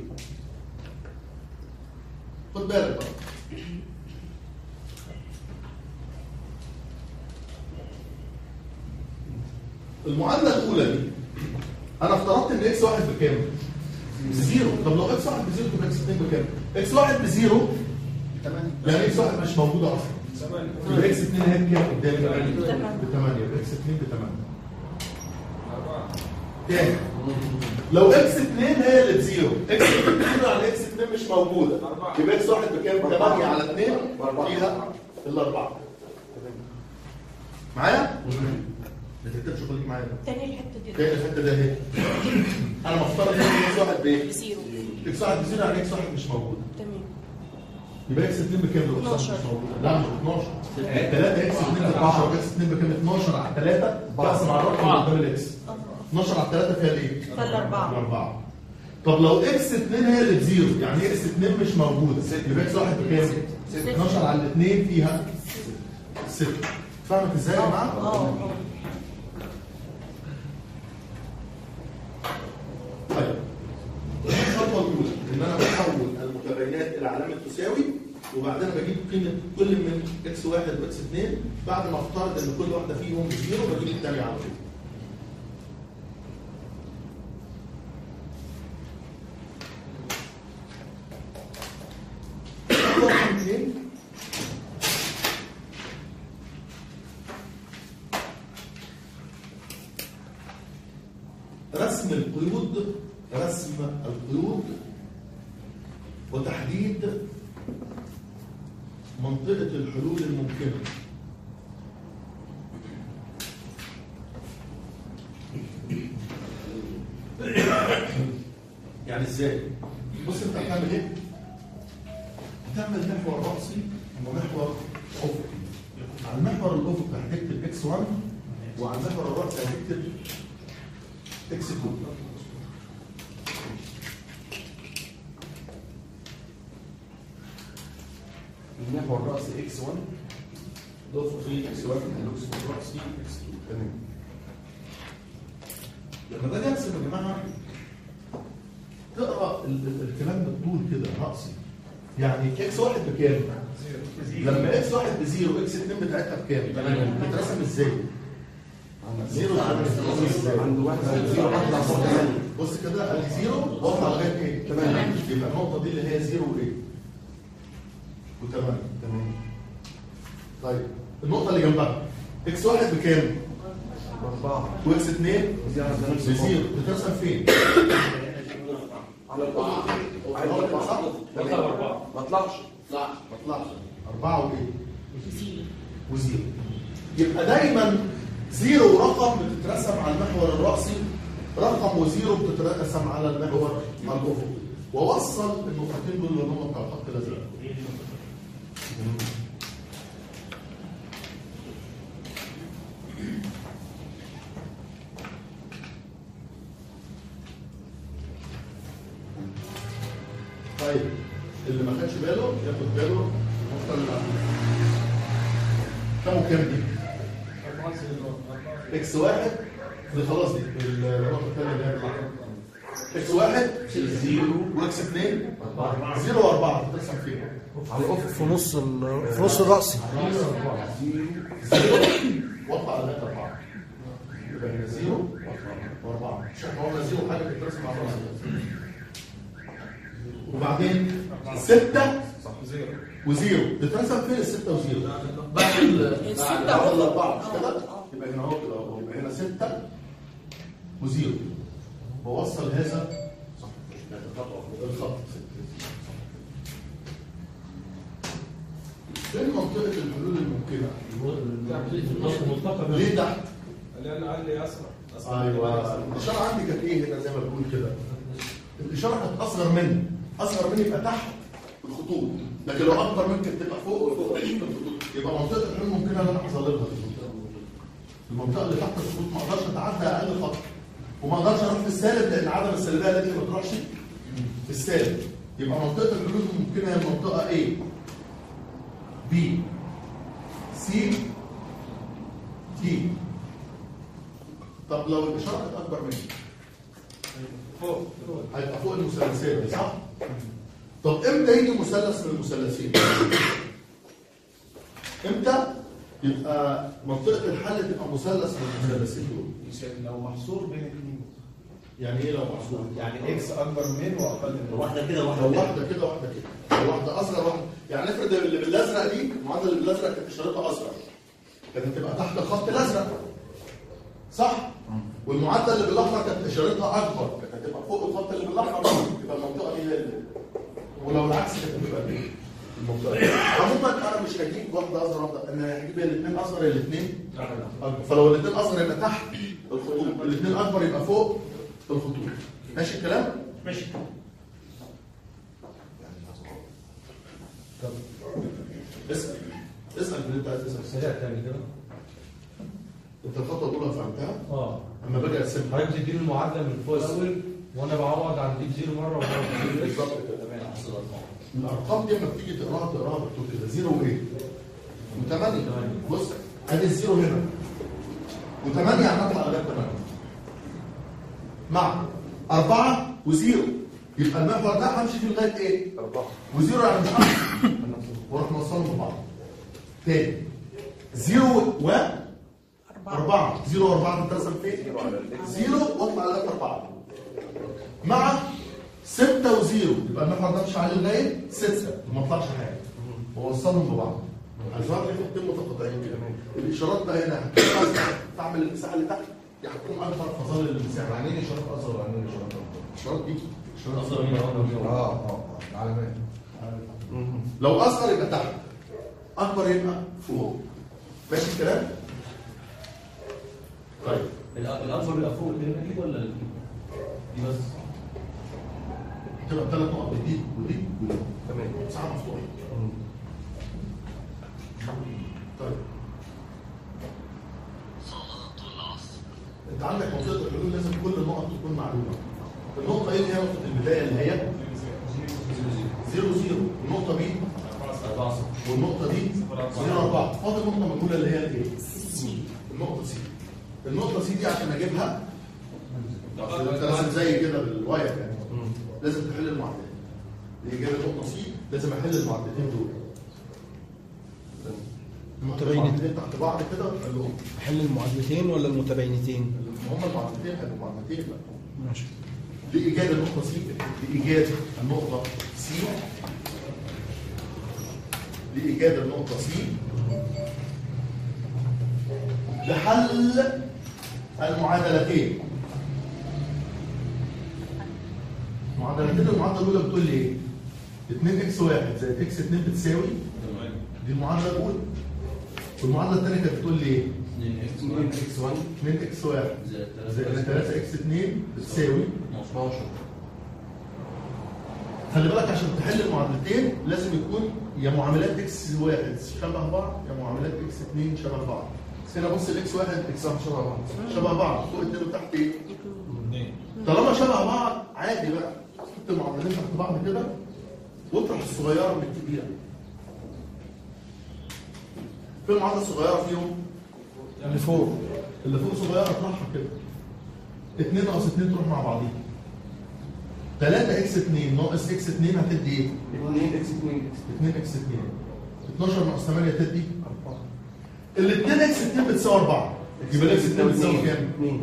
خد بالك بقى. المعادله الاولى دي انا افترضت ان اكس واحد بكام؟ بزيرو. طب لو اكس واحد بزيرو تبقى اكس اتنين بكام؟ اكس واحد بزيرو يعني اكس واحد مش موجوده اصلا. يبقى اكس اتنين هي بكام قدامي؟ ب تمانية. يبقى اكس اتنين ب تمانية. تاني لو اكس اتنين هي اللي بزيرو، اكس اتنين بزيرو يعني اكس اتنين مش موجوده، يبقى اكس واحد بكام؟ ب تمانية على اتنين فيها الاربعه. معايا؟ ما تكتبش خليك معايا. تاني الحته دي تاني الحته ده اهي. انا مفترض ان اكس واحد بايه؟ بزيرو. اكس واحد بزيرو يعني اكس واحد مش موجوده. تمام. يبقى اكس اتنين بكام لو اكس واحد مش موجوده؟ لا مش اتناشر. تلاتة اكس اتنين ب اتناشر واكس اتنين بكام؟ اتناشر على تلاتة بقسم على الرقم اللي قدام الاكس. اتناشر على تلاتة فيها الايه؟ فيها الاربعه. الاربعه. طب لو اكس اتنين هي اللي بزيرو يعني اكس اتنين مش موجوده، يبقى اكس واحد بكام؟ اتناشر على الاثنين فيها ستة. فهمت ازاي يا جماعه؟ اه طيب الخطوه الاولى ان انا بحول المتباينات الى علامه تساوي، وبعدين بجيب قيمه كل من اكس واحد واكس اتنين بعد ما افترض ان كل واحده فيهم بزيرو بجيب الثانيه على طول. رسم القيود رسم القيود وتحديد منطقة الحلول الممكنة. يعني ازاي؟ بص انت هتعمل ايه؟ هتعمل محور رأسي ومحور أفقي. على المحور الأفقي هتكتب اكس واحد وعلى المحور الرأسي هتكتب اكس اتنين. المحور الرأسي اكس واحد ضف فيه اكس واحد الاكس الرأسي اكس اتنين. تمام. لما باجي ارسم يا جماعه تقرا ال- ال- الكلام بالطول كده رأسي. يعني اكس واحد بكام؟ لما اكس واحد بزيرو اكس اتنين بتاعتها بكام؟ بتترسم ازاي؟ زيرو عند واحد زيرو اطلع فوق ثمانية. بص كده ادي زيرو واطلع لغايه ايه؟ تمام. يبقى النقطه دي اللي هي زيرو وايه؟ وثمانية. تمام. طيب النقطه اللي جنبها اكس واحد بكام؟ أربعة. واكس اتنين زيرو بزيرو بتترسم فين؟ على الأربعة. عايز أربعة صح؟ بطلع أربعة. ما طلعش. لا ما طلعش أربعة وإيه؟ وزيرو. يبقى دايما زيرو ورقم بتترسم على المحور الرأسي، رقم وزيرو بتترسم على المحور الأفقي. ووصل النقطتين دول اللي هم بتاع الخط الأزرق. طيب اللي ما خدش باله ياخد باله النقطة اللي كام وكام دي؟ اكس واحد دي خلاص دي النقطة الثانية اللي هي بالأحمر. اكس واحد زيرو واكس اثنين أربعة. زيرو وأربعة بترسم فين؟ على الافق في نص ال- في نص الرأسي. زيرو واطلع على ثلاثة أربعة. يبقى هنا زيرو وأربعة. مش احنا قلنا زيرو حاجة بتترسم على الرأس. وبعدين ستة وزيرو بتترسم فين الستة وزيرو؟ بعد ال بعد الأربعة مش كده؟ يبقى هنا اهو كده اهو يبقى هنا ستة وزيرو. بوصل هذا صح الخط فين منطقة الحلول الممكنة؟ ليه تحت؟ لأن قال لي أسرع. ايوه الإشارة عندي كانت إيه هنا زي ما بقول كده؟ الإشارة كانت أصغر مني، أصغر مني يبقى تحت الخطوط، لكن لو أكبر منك تبقى فوق فوق الخطوط. يبقى منطقة الحلول الممكنة اللي أنا هظللها المنطقة اللي تحت الخطوط ما أقدرش أتعدى أقل خط، وما أقدرش أروح في السالب لأن عدم السالبية التي ما تروحش في السالب. يبقى منطقة الحلول الممكنة هي المنطقة A B C D. طب لو الإشارة كانت أكبر مني فوق. هيبقى فوق المثلثين دي صح؟ طب امتى يجي مثلث من المثلثين؟ امتى يبقى منطقة الحل تبقى مثلث من المثلثين دول؟ لو محصور بين اثنين. يعني ايه لو محصور؟ يعني اكس اكبر من واقل من. واحده كده لو واحده واحدة كده واحدة كده، لو واحدة أصغر واحدة، يعني افرض اللي بالأزرق دي المعادلة اللي بالأزرق كانت إشارتها أصغر، كانت هتبقى تحت الخط الأزرق صح؟ والمعادلة اللي بالأحمر كانت إشارتها أكبر، كانت هتبقى فوق الخط اللي بالأحمر، يبقى المنطقة دي هي اللي، ولو العكس كانت هتبقى ايه؟ المنطقة دي. عموما أنا مش هجيب واحدة أصغر واحدة، أنا هجيب الاثنين أصغر يا الاثنين أكبر، فلو الاثنين أصغر يبقى تحت الخطوط، الاثنين أكبر يبقى فوق الخطوط. ماشي الكلام؟ ماشي. طب اسأل اسأل اللي أنت عايز تسأل. سريع تاني كده. أنت الخطوة الأولى فهمتها؟ اه. أما باجي أرسمها حضرتك بتديني المعادله من فوق الاول وانا بعوض عن ديك زيرو مره ومره زيرو. بالظبط كده. الارقام دي لما بتيجي تقراها تقراها بالطول كده زيرو وايه؟ وثمانية. بص ادي الزيرو هنا وثمانية هنطلع لغايه ثمانية مع أربعة وزيرو، يبقى المحور ده همشي فيه لغايه ايه؟ أربعة. وزيرو يعني مش همشي واروح موصلهم ببعض. تاني زيرو و أربعة، زيرو وأربعة بتترسم فين؟ زيرو واطلع لغايه أربعة مع ستة وزيرو، يبقى المحور ده مش عليه لغايه ستة وما طلعش حاجه ووصلهم ببعض. الاشارات اللي خطين متقاطعين كده. الاشارات بقى هنا تعمل المساحه اللي تحت دي هتكون اكبر فظل المساحه. يعني ايه اشارات اصغر ويعني ايه اشارات اكبر؟ الاشارات دي اشارات أصغر من اه اه اه العلامات. لو اصغر يبقى تحت، اكبر يبقى فوق. ماشي الكلام؟ طيب الاكبر بيبقى فوق دي ولا دي بس؟ تبقى ثلاث نقط دي ودي ودي. تمام. مساحه مفتوحه. طيب معلومه. النقطه ايه اللي هي نقطه البدايه اللي هي صفر صفر، النقطه بي والنقطه دي صفر أربعة. فاضل نقطه مجهوله اللي هي الايه؟ النقطه سي. النقطه سي دي عشان اجيبها انت لازم زي كده بالواير يعني لازم تحل المعادلات. لاجابه النقطه سي لازم احل المعادلتين دول. المتباينتين تحت بعض كده وتحلهم. احل المعادلتين ولا المتباينتين؟ هم المعادلتين حلوا المعادلتين بقى. ماشي. لإيجاد النقطة سي، لإيجاد النقطة سي، لإيجاد النقطة سي لحل المعادلتين. معادلتين المعادلة الأولى بتقول لي إيه؟ اتنين اكس واحد زائد اكس اتنين بتساوي دي المعادلة الأولى. والمعادلة الثانية كانت بتقول لي إيه؟ اتنين اكس واحد اتنين اكس واحد زائد تلاتة اكس اتنين بتساوي اتناشر. خلي بالك عشان تحل المعادلتين لازم يكون يا معاملات اكس واحد شبه بعض يا معاملات اكس اتنين شبه بعض. بس هنا بص الاكس واحد اكس واحد شبه بعض شبه بعض فوق اتنين وتحت ايه؟ طالما شبه بعض عادي بقى حط المعادلتين تحت بعض كده واطرح الصغيره من الكبيره. في المعادله الصغيره فيهم اللي فوق اللي فوق صغيره اطرحها كده. اتنين ناقص اتنين تروح مع بعضيها. تلاتة اكس اتنين ناقص اكس اتنين هتدي ايه؟ اتنين اكس اتنين اتنين اكس اتنين. اتناشر ناقص تمانية تدي أربعة. ال اتنين اكس اتنين بتساوي أربعة. يبقى الاكس اتنين بتساوي كام؟ اتنين.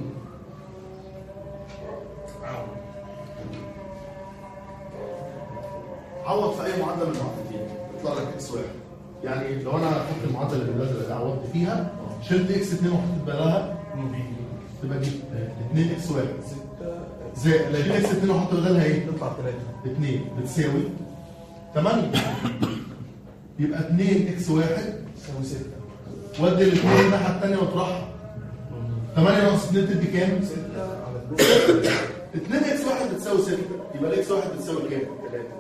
عوض في اي معادله من المعادلتين يطلع لك اكس واحد. يعني لو انا احط المعادله اللي بالازرق اللي عوضت فيها شلت اكس اتنين وحطيت بدلها تبقى دي اتنين اكس واحد زائد شيل اكس اتنين وحط بدلها ايه؟ تطلع تلاتة. اتنين بتساوي تمانية. يبقى اتنين اكس واحد تساوي ستة. ودي الاثنين الناحيه الثانيه واطرحها. تمانية ناقص اتنين تدي كام؟ ستة على اتنين. اتنين اكس واحد بتساوي ستة. يبقى الاكس واحد بتساوي كام؟ تلاتة.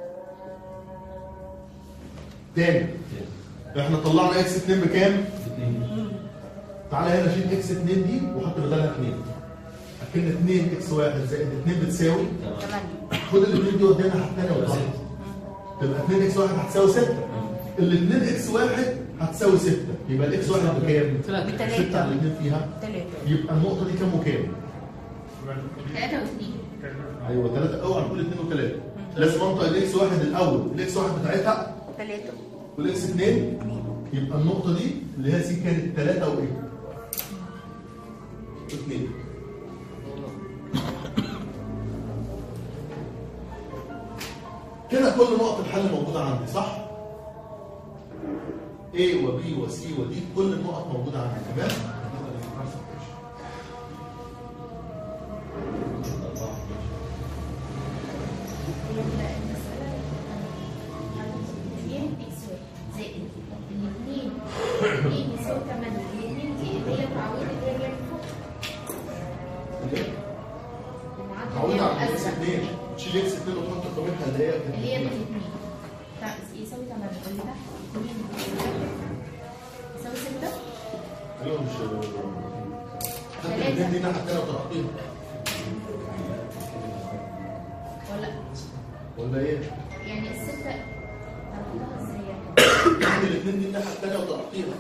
تاني احنا طلعنا اكس اتنين بكام؟ تعالى هنا شيل اكس اتنين دي وحط بدلها اتنين. اكن اتنين اكس واحد زائد اتنين بتساوي تمانية. خد الاثنين دي ودينا الناحيه الثانيه واطرحها. تبقى اتنين اكس واحد هتساوي ستة. ال اتنين اكس واحد هتساوي ستة. يبقى الاكس واحد بكام؟ بتلاتة. ستة على الاثنين فيها تلاتة. يبقى النقطة دي كام وكام؟ ثلاثة واثنين. ايوه ثلاثة اوعى نقول اثنين وثلاثة. لازم انطق الاكس واحد الاول، الاكس واحد بتاعتها تلاتة. والاكس اثنين يبقى النقطة دي اللي هي سي كانت ثلاثة وايه؟ اثنين. كده كل نقط الحل موجودة عندي صح؟ A و B و C و D كل النقط موجودة عندي تمام؟ اثنين اكس واحد زائد الاثنين اثنين يساوي ثمانية. الاثنين دي اللي هي تعويض اللي هي اللي فوق. تعويض على اكس اثنين تشيل اكس اثنين وتحط قيمتها اللي هي اللي هي بالاثنين يساوي ثمانية. اللي تحت اثنين يساوي ستة. ايوه مش حتى الاثنين دي ناحية الثانية وطرحتين ولا ولا ايه؟ يعني الستة طرحتها ازاي؟ خد الاثنين دي الناحية الثانية وطرحتيها.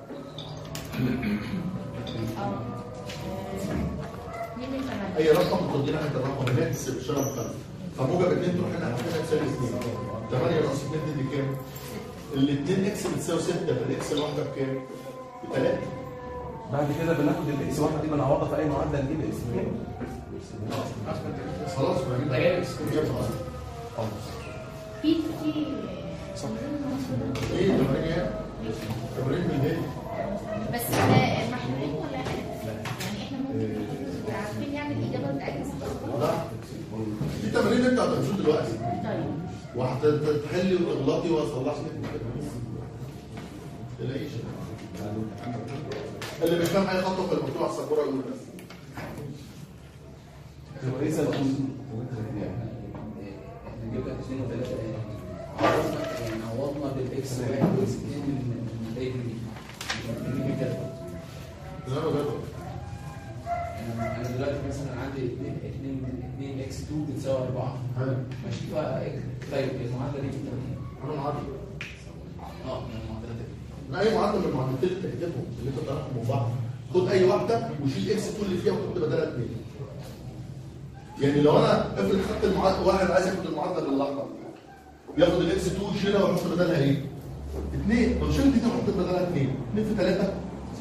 اه اثنين من ثمانية. اي رقم بتودي ناحية الرقم هناك بس بإشارة مختلفة. فموجب اثنين تروح هنا هتلاقيها تساوي اثنين. ثمانية ناقص اثنين تدي كام؟ الاثنين اكس بتساوي ستة فالاكس الواحدة بكام؟ بثلاثة. بعد كده بناخد الاكس واحد دي بنعوضها في اي معادله نجيب اكس اتنين. خلاص ما هي في في ايه تمارين ايه؟ تمارين من ايه؟ بس ده محلولين ولا يعني احنا ممكن عارفين نعمل الاجابه بتاعتنا صح؟ لا في تمارين انت هتعملوه دلوقتي طيب وهتحلي وتغلطي واصلح لك تلاقيش اللي مش فاهم اي خطوه في الموضوع على السبوره يقول بس كويسه احنا جبنا اثنين وثلاثة عوضنا يعني عوضنا بالاكس واحد واكس اثنين من الاي بي من الجدول. لا لا انا دلوقتي مثلا عندي اتنين اكس اتنين بتساوي اربعة. حلو. ماشي. ف طيب المعادله دي بتساوي انا معادله اه المعادله دي لا اي معادله من المعادلتين اللي تكتبهم اللي انت تعرفهم من بعض، خد اي واحده وشيل اكس اتنين اللي فيها وحط بدلها اتنين. يعني لو انا افرض خدت المعادله، واحد عايز ياخد المعادله بالاحمر ياخد الاكس اتنين يشيلها ويحط بدلها ايه؟ اتنين. لو شلت دي وحطيت بدلها اتنين، اتنين في ثلاثة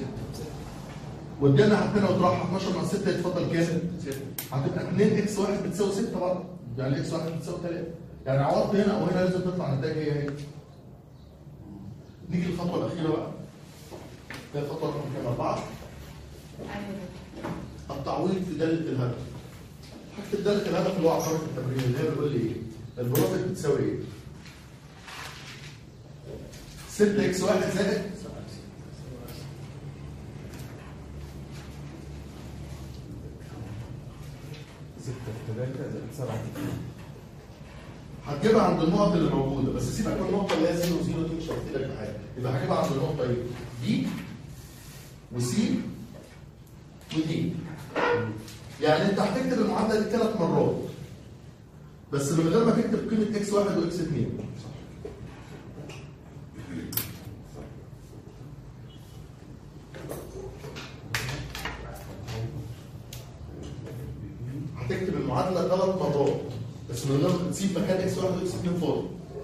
ودينا حطينا وطرحها اتناشر مع ستة يتفضل كام؟ ستة. هتبقى اتنين اكس واحد بتساوي ستة برضه، يعني اكس واحد بتساوي ثلاثة. يعني عوضت هنا او هنا لازم تطلع النتائج هي هي. نيجي للخطوه الاخيره بقى. هي الخطوه رقم كام؟ أربعة. التعويض في داله الهدف. هكتب داله الهدف اللي هو عقارة التمرين اللي هي بيقول لي ايه؟ البروفيت بتساوي ايه؟ ستة اكس واحد زائد ستة في ثلاثة زائد سبعة. هتجيبها عند النقط اللي موجوده، بس سيبك من النقطه اللي هي صفر صفر دي مش هتفيدك بحاجه، يبقى هجيبها عند النقطه ايه؟ دي وسي ودي. يعني انت هتكتب المعادله دي ثلاث مرات بس من غير ما تكتب قيمه اكس واحد واكس اتنين. هتكتب المعادله ثلاث مرات بس من غير ما تسيب مكان اكس واحد واكس اتنين فاضي.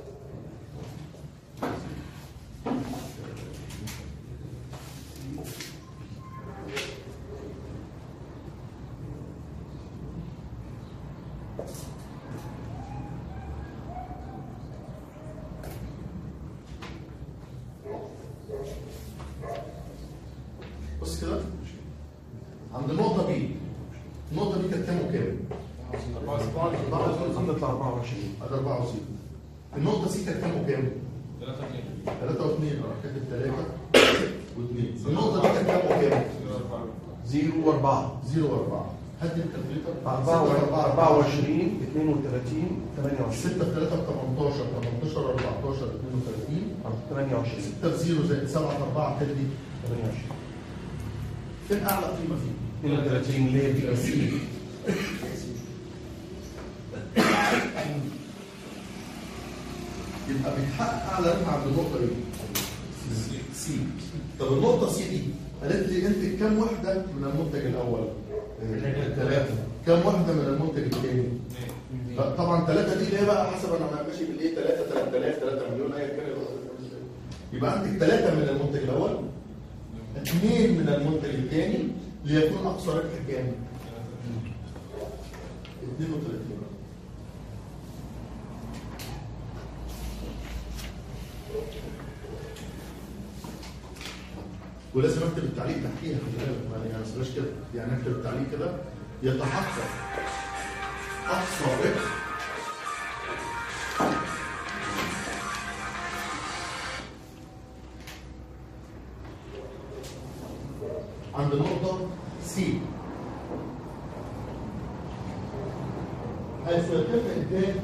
بص كده عند النقطه بي، النقطه دي كانت كام وكام؟ هنطلع أربعة وعشرين. هذا أربعة وستين. النقطة سي كانت كام وكام؟ ثلاثة واثنين. أنا كاتب ثلاثة واثنين. النقطة دي كانت كام وكام؟ زيرو وأربعة. زيرو وأربعة. هدي الكالكوليتر. أربعة وعشرين اثنين وثلاثين ثمانية وعشرين. ستة في ثلاثة ب ثمانية عشر، ثمانية عشر أربعتاشر اثنين وثلاثين ثمانية وعشرين. ستة في زيرو زائد سبعة في أربعة تدي ثمانية وعشرين. فين أعلى قيمة فيه؟ اثنين وثلاثين اللي هي بي سي. يبقى بيتحقق أعلى رقم عند النقطة إيه؟ سي. طب النقطة سي دي قالت لي أنت كم وحدة من المنتج الأول؟ ثلاثة. كم واحدة من المنتج الثاني؟ طبعا ثلاثة دي اللي هي بقى حسب أنا ماشي بالإيه؟ ثلاثة ثلاثة آلاف ثلاثة مليون أيا كان. يبقى عندك ثلاثة من المنتج الأول، اثنين من المنتج الثاني ليكون أقصى ربح كام؟ اثنين وثلاثين. ولازم اكتب التعليق تحتيها، يعني ما اسمهاش كده، يعني اكتب التعليق كده يتحقق اقصى ربح عند النقطة سي حيث يتم إنتاج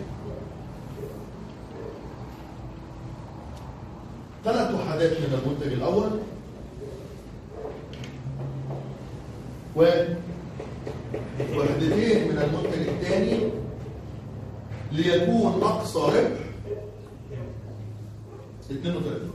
ثلاث وحدات من المنتج الأول ووحدتين من المنتج الثاني ليكون أقصى ربح اثنين وثلاثين.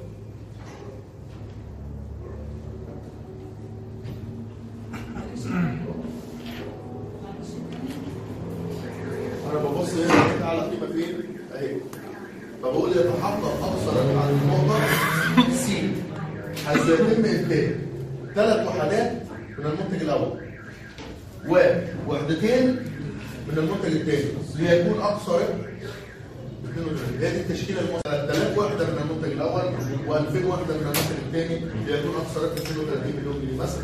أنا ببص هنا على قيمة فين؟ أهي. فبقول يتحقق أقصى ربح عند النقطة سي حيث يتم إنتاج ثلاث وحدات من المنتج الأول ووحدتين من المنتج الثاني ليكون أقصى ربح اثنين وثلاثين. هذه التشكيلة المنتج ثلاث آلاف وحدة من المنتج الأول وألفين وحدة من المنتج الثاني ليكون أقصى ربح اثنين وثلاثين مليون جنيه مثلا.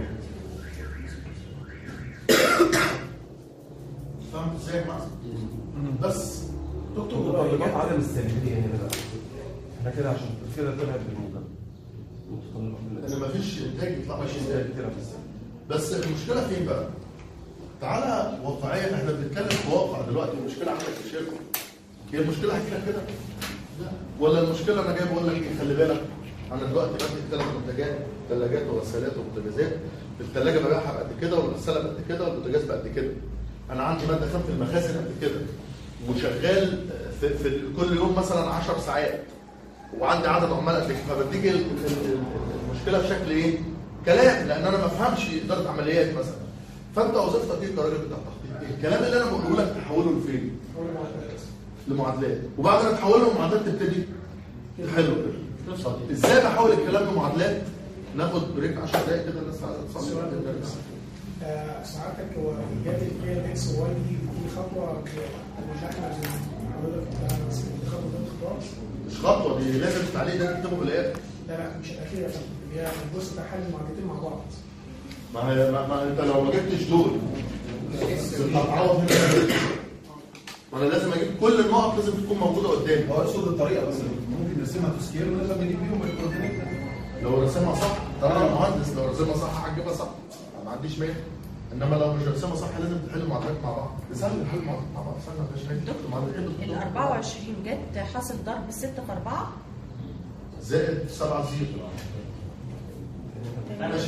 فهمت ازاي معاك؟ بس دكتور متطلبات عدم السلبيه هنا بقى احنا كده عشان كده طلعت بالموجب ان مفيش انتاج يطلع ماشي ازاي كده في السلبيه. بس المشكله فين بقى؟ تعالى واقعيا احنا بنتكلم في واقع دلوقتي. المشكله عندك في الشركه هي المشكله هتجيلك كده؟ لا. ولا المشكله انا جاي بقول لك ايه خلي بالك انا دلوقتي بدي ثلاث منتجات ثلاجات وغسالات وبوتاجازات. الثلاجه ببيعها بقد كده والغساله بقد كده والبوتاجاز بقد كده. انا عندي ماده خام في المخازن قد كده وشغال في, في كل يوم مثلا عشر ساعات وعندي عدد عمال قد كده، فبتيجي المشكله بشكل ايه؟ كلام، لان انا ما بفهمش اداره عمليات مثلا. فانت وظيفتك ايه كراجل بتاع تخطيط؟ الكلام اللي انا بقوله لك تحوله لفين؟ لمعادلات، وبعد ما تحوله لمعادلات تبتدي تحله كده. ازاي بحول الكلام لمعادلات؟ ناخد بريك عشر دقائق كده الناس تصلي. ساعتك هو الجهات اللي هي الاكس واي دي دي خطوه مش احنا حضرتك دي خطوه ده اختبار؟ مش خطوه، دي لازم التعليق ده تكتبه في الاخر. لا لا مش الاخيره يا فندم، هي الجزء بتاع حل المعادلتين مع بعض. ما هي ما, ما انت لو ما جبتش دول هتعوض هنا. ما انا لازم اجيب كل النقط، لازم تكون موجوده قدامي. هو اقصد الطريقه بس ممكن نرسمها في سكيل ولازم نجيب بيهم الكوردينيت. لو رسمها صح طبعا مهندس، لو رسمها صح هتجيبها صح، ما عنديش مانع. انما لو مش رسمها صح لازم تحل المعادلات مع بعض. سهل نحل المعادلات مع بعض، سهل مفيش مانع. ال أربعة وعشرين جت حاصل ضرب ستة في أربعة زائد سبعة زيرو. ماشي.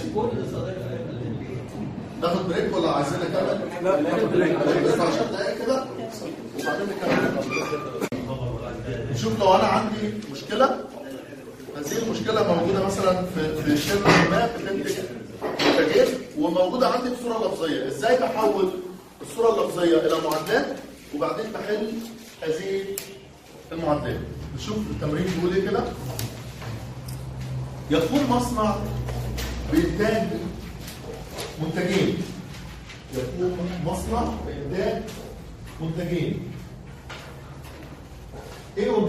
ناخد بريك ولا عايزين نكمل؟ لا ناخد بريك بس عشر دقايق كده وبعدين نكمل. نشوف لو انا عندي مشكله، هذه المشكله موجوده مثلا في في شبه ما بتنتج منتجات وموجوده عندي بصوره لفظيه، ازاي بحول الصوره اللفظيه الى معادلات وبعدين بحل هذه المعادلات. نشوف التمرين بيقول ايه كده. يقوم مصنع بإنتاج منتجين. يقوم مصنع بإنتاج منتجين A و B.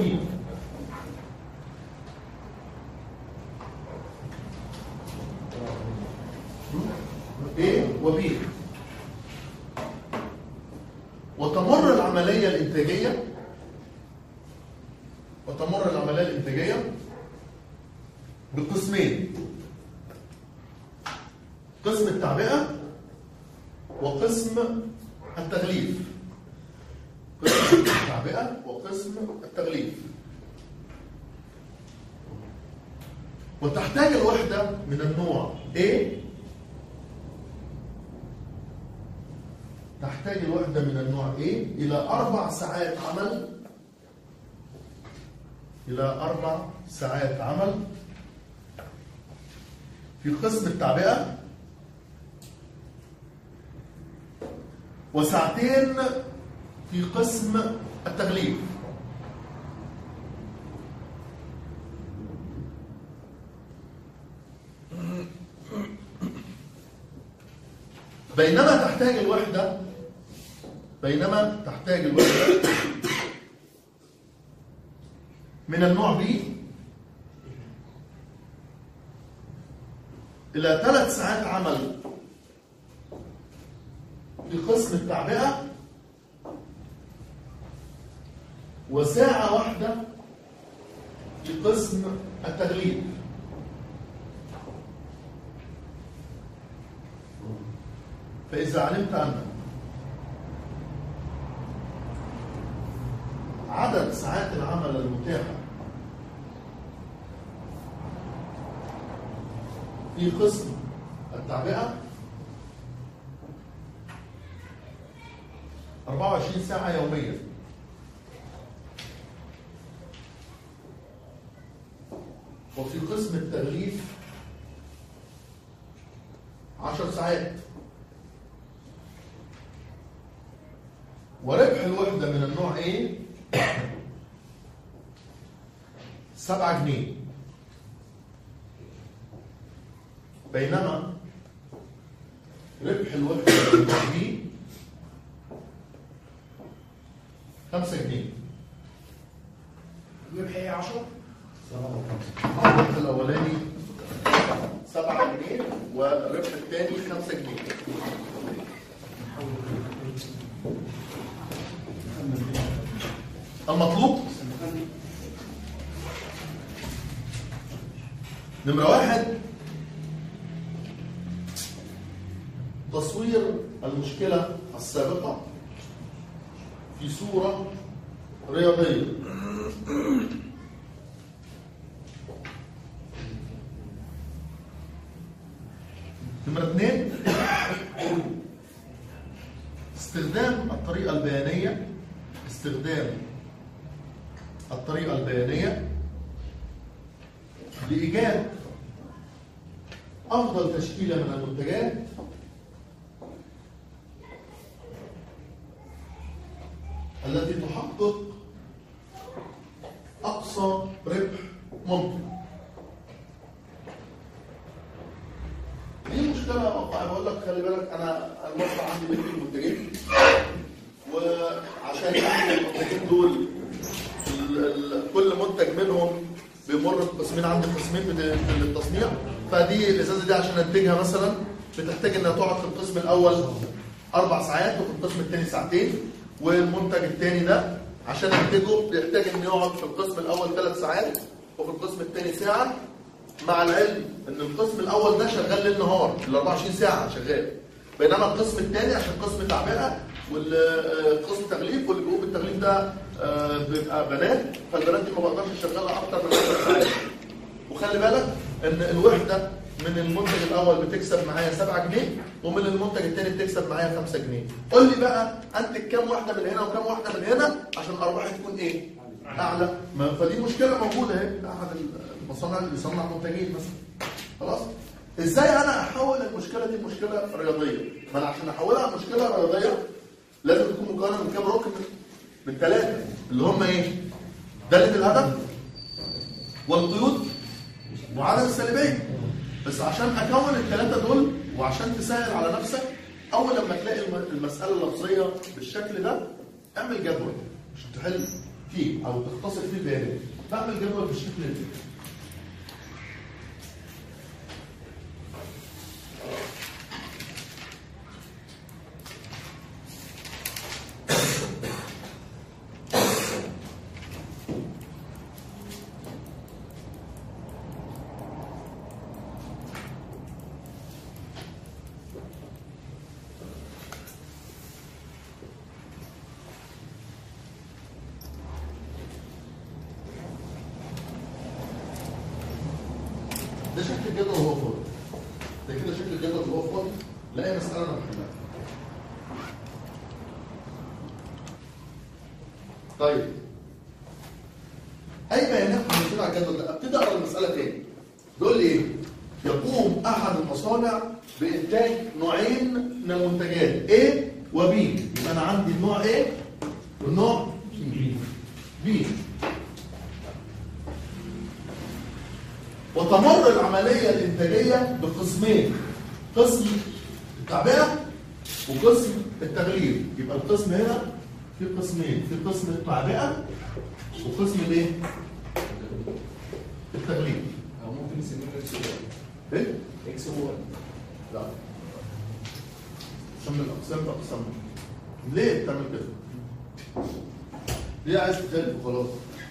A و B. وتمر العملية الإنتاجية وتمر العملية الإنتاجية بقسمين، قسم التعبئة وقسم التغليف. قسم التعبئة وقسم التغليف. وتحتاج الوحدة من النوع A تحتاج الوحدة من النوع A إلى أربع ساعات عمل إلى أربع ساعات عمل في قسم التعبئة، وساعتين في قسم التغليف. بينما تحتاج الوحدة بينما تحتاج الوحدة من النوع B إلى ثلاث ساعات عمل في قسم التعبئة وساعة واحدة في قسم التغليف. فإذا علمت أن عدد ساعات العمل المتاحة في قسم التعبئة أربعة وعشرين ساعة يوميا، وفي قسم التغليف عشر ساعات، وربح الوحدة من النوع A سبعة جنيه، بينما ربح الوحدة من النوع B خمسة جنيه. الربح ايه عشرة؟ الربح الأولاني سبعة جنيه والربح الثاني خمسة جنيه. المطلوب نمرة واحد تصوير المشكلة السابقة في صورة رياضية. نمرة اثنين استخدام الطريقة البيانية استخدام الطريقة البيانية لإيجاد أفضل تشكيلة من المنتجات التي تحقق أقصى ربح ممكن. دي مشكلة واقعية. بقول لك خلي بالك أنا المصنع عندي بيت المنتجين، وعشان أعمل المنتجين دول كل منتج منهم بيمر بقسمين، عندي قسمين للتصنيع، فدي الازازه دي عشان انتجها مثلا بتحتاج انها تقعد في القسم الاول اربع ساعات وفي القسم الثاني ساعتين، والمنتج الثاني ده عشان انتجه بيحتاج انه يقعد في القسم الاول ثلاث ساعات وفي القسم الثاني ساعه، مع العلم ان القسم الاول ده شغال ليل نهار ال أربعة وعشرين ساعه شغال، بينما القسم الثاني عشان قسم تعبئه والقسم تغليف، واللي بيقوم بالتغليف ده بيبقى بنات، فالبنات دي ما بقدرش اشغلها اكتر من عشر ساعات. وخلي بالك ان الوحده من المنتج الاول بتكسب معايا سبعة جنيه، ومن المنتج الثاني بتكسب معايا خمسة جنيه. قول لي بقى انتج كام واحده من هنا وكام واحده من هنا عشان ارباحي تكون ايه؟ اعلى. فدي مشكله موجوده اهي احد المصانع اللي بيصنع منتجين مثلا. خلاص؟ ازاي انا احول المشكله دي لمشكله رياضيه؟ ما انا عشان احولها لمشكله رياضيه لازم تكون مكونه من كام ركن؟ من ثلاثه اللي هم ايه؟ داله الهدف والقيود وعدم السلبيه. بس عشان اكون الثلاثه دول وعشان تسهل على نفسك، اول لما تلاقي المساله اللفظيه بالشكل ده اعمل جدول عشان تحل فيه او تختصر فيه البيانات. تعمل جدول بالشكل ده. ده شكل الجدول وهو فاضي. ده كده شكل الجدول وهو فاضي. لا اي مساله انا بحلها. طيب اي بيانات هنزلها على الجدول ده؟ ابتدي اقرا المساله تاني. بيقول لي ايه؟ يقوم احد المصانع بانتاج نوعين من المنتجات A و B. يبقى انا عندي النوع A والنوع B. وتمر العملية الإنتاجية بقسمين، قسم التعبئة وقسم التغليف. يبقى القسم هنا في قسمين، في قسم التعبئة وقسم الايه؟ التغليف. او ممكن نسميه اكس واي. ايه؟ اكس واي. لا. سمي الأقسام بأقسام. ليه بتعمل كده؟ ليه عايز تخلف وخلاص؟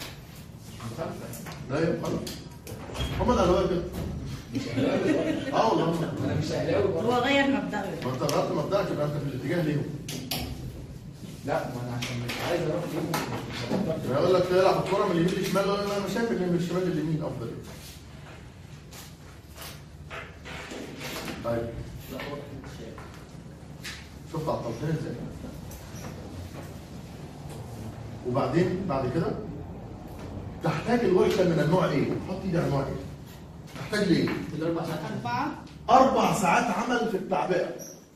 لا يا خلاص. هم الاهلاويه كده. اه والله انا مش اهلاوي برضه. هو غير مبدأه. ما انت غيرت مبدأك يبقى انت في الاتجاه ليهم. لا ما انا عشان مش عايز اروح ليهم. يقول لك تلعب الكوره من اليمين للشمال، انا شايف ان من الشمال لليمين افضل. طيب شفت عطلتني ازاي؟ وبعدين بعد كده تحتاج الوحده من النوع ايه؟ حط ايدي على النوع ايه؟ تحتاج ليه؟ الاربع ساعات اربعه اربع ساعات عمل في التعبئه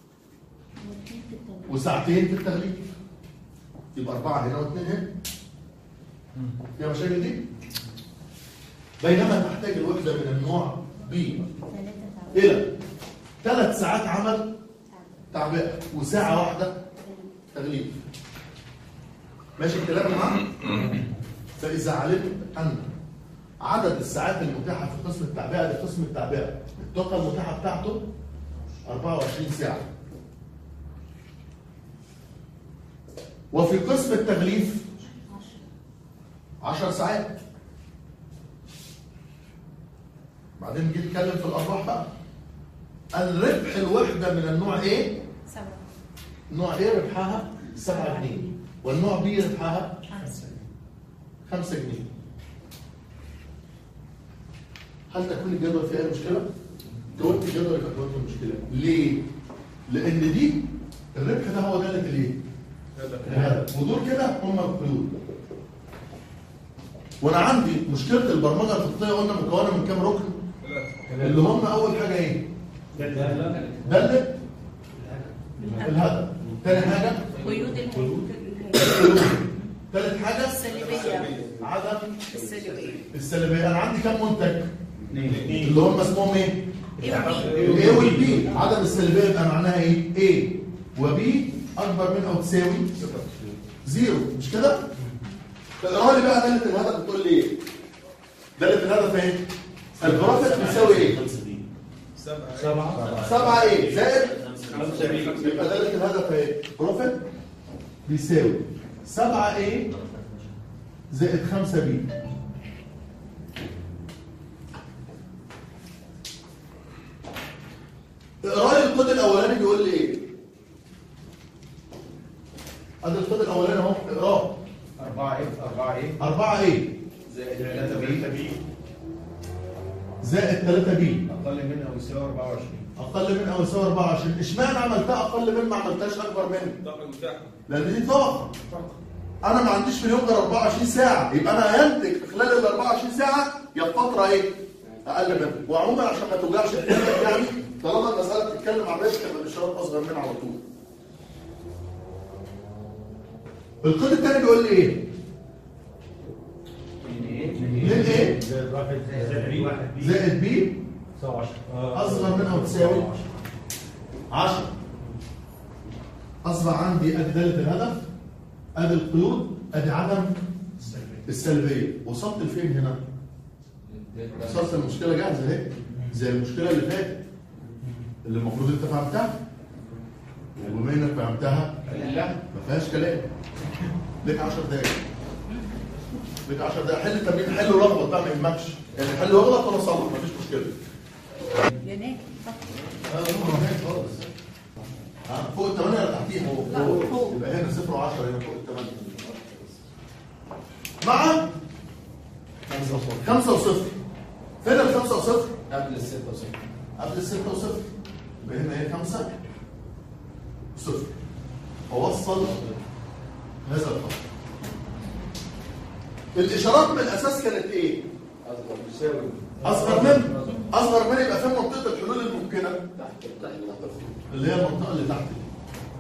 وساعتين في التغليف. يبقى اربعه هنا واثنين هنا. فيها مشاكل دي؟ بينما تحتاج الوحده من النوع بي الى ثلاث ساعات عمل تعبئه وساعه واحده تغليف. ماشي الكلام معاك؟ فاذا علمت ان عدد الساعات المتاحه في قسم التعبئه ده قسم التعبئه الطاقه المتاحه بتاعته أربعة وعشرين ساعه، وفي قسم التغليف عشر ساعات. بعدين نجي نتكلم في الارباح بقى. الربح الوحده من النوع ايه؟ سبعه. النوع ايه ربحها سبعة جنيه، والنوع بي ربحها خمسة جنيه. هل تكون الجدول فيها مشكله؟ كونت الجدول يبقى كونت المشكله. ليه؟ لان دي الربح ده هو داله الايه؟ الهدف. ودول كده هم القيود. وانا عندي مشكله البرمجه الخطيه قلنا مكونه من كام ركن؟ اللي هم اول حاجه ايه؟ داله الهدف. ثاني حاجه قيود القيود. ثالث حاجه السلبيه. عدم السلبيه. السلبيه. انا عندي كام منتج؟ اللي هم اسمهم ايه؟ ايه A والبي. عدم السلبيه يبقى معناها ايه؟ A وبي اكبر من او تساوي زيرو، مش كده؟ اقرا لي بقى داله الهدف بتقول لي ايه؟ داله الهدف ايه؟ البروفيت بيساوي ايه؟ سبعة سبعة ايه؟ زائد يبقى داله الهدف ايه؟ بروفيت بيساوي سبعة ايه زائد خمسة بي. اقرا لي الكود الاولاني بيقول لي ايه؟ ادي الكود الاولاني اهو، اقراه. أربعة إيه؟ أربعة إيه؟ أربعة ايه زائد ثلاثة بي زائد ثلاثة بي أقل من أو يساوي أربعة وعشرين. اقل من او يساوي أربعة وعشرين. اشمعنى عملتها اقل من ما عملتهاش اكبر من؟ لان دي طاقه. انا ما عنديش في اليوم غير أربعة وعشرين ساعه، يبقى انا هينتج في خلال ال أربعة وعشرين ساعه يا فتره ايه؟ اقل منها. وعموما عشان ما توجعش دماغك يعني طالما المساله بتتكلم عن ربح يبقى الاشارات اصغر منها على طول. القيد الثاني بيقول لي ايه؟ اتنين ايه؟ زائد واحد زائد بي زائد بي يساوي عشرة. اصغر من او تساوي عشرة. اصبح عندي ادي داله الهدف، ادي القيود، ادي عدم السلبيه. وصلت لفين هنا؟ وصلت المشكله جاهزه اهي زي المشكله اللي فاتت اللي المفروض انت فهمتها. وبما انك فهمتها لا ما فيهاش كلام. لك عشر دقايق لك عشر دقايق حل التمرين. حل ولخبط بقى ما يهمكش يعني. حل واغلط وانا اصلح مفيش مشكله. يا ناس خالص. فوق الثمانية ولا تحتيها؟ فوق فوق. يبقى هنا صفر وعشرة هنا فوق الثمانية. مع خمسة وصفر. فين الخمسة وصفر؟ قبل الستة وصفر. قبل الستة وصفر. يبقى هنا ايه؟ خمسة صفر. ووصل هذا الخط. الإشارات من الأساس كانت إيه؟ أصغر بيساوي أصغر من أصغر من يبقى فين منطقة الحلول الممكنة؟ تحت تحت اللي هي المنطقة اللي تحت دي.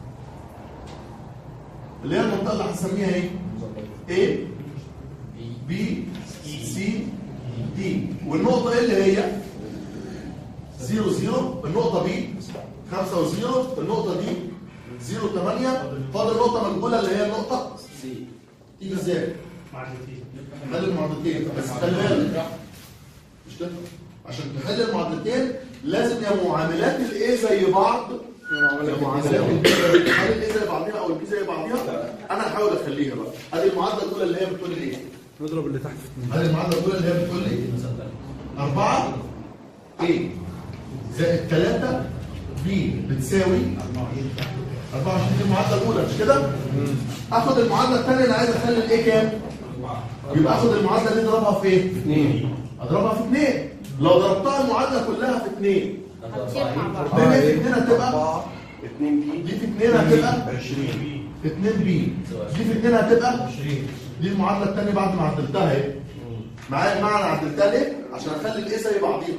اللي هي المنطقة اللي هنسميها إيه؟ A B C D. والنقطة إيه اللي هي؟ زيرو زيرو. النقطة B خمسة وزيرو. النقطة دي زيرو ثمانية. فاضل النقطة مجهولة اللي هي النقطة سي. تيجي ازاي؟ معادلتين. حل المعادلتين بس خلي بالك مش كده؟ عشان تحل المعادلتين لازم يا معاملات الايه زي بعض يا معاملات البي زي هل الايه زي بعضيها او البي زي بعضيها. انا هحاول اخليها بقى. ادي المعادله الاولى اللي هي بتقول لي ايه؟ نضرب اللي تحت في اتنين. ادي المعادله الاولى اللي هي بتقول لي أربعة A زائد ثلاثة B بتساوي أربعة وعشرين. دي المعادله الاولى مش كده؟ اخد المعادله الثانيه انا عايز اخلي الايه كام؟ يبقى اخد المعادله دي اضربها في ايه؟ اثنين. اضربها في اثنين. لو ضربتها المعادله كلها في اثنين هتطير مع بعض. اثنين في اثنين هتبقى اتنين بي دي في اثنين هتبقى عشرين. اثنين بي. دي في اثنين هتبقى عشرين. دي المعادله الثانيه بعد ما عدلتها اهي. معايا يا جماعه انا عدلتها ليه؟ عشان اخلي الايه زي بعضيها.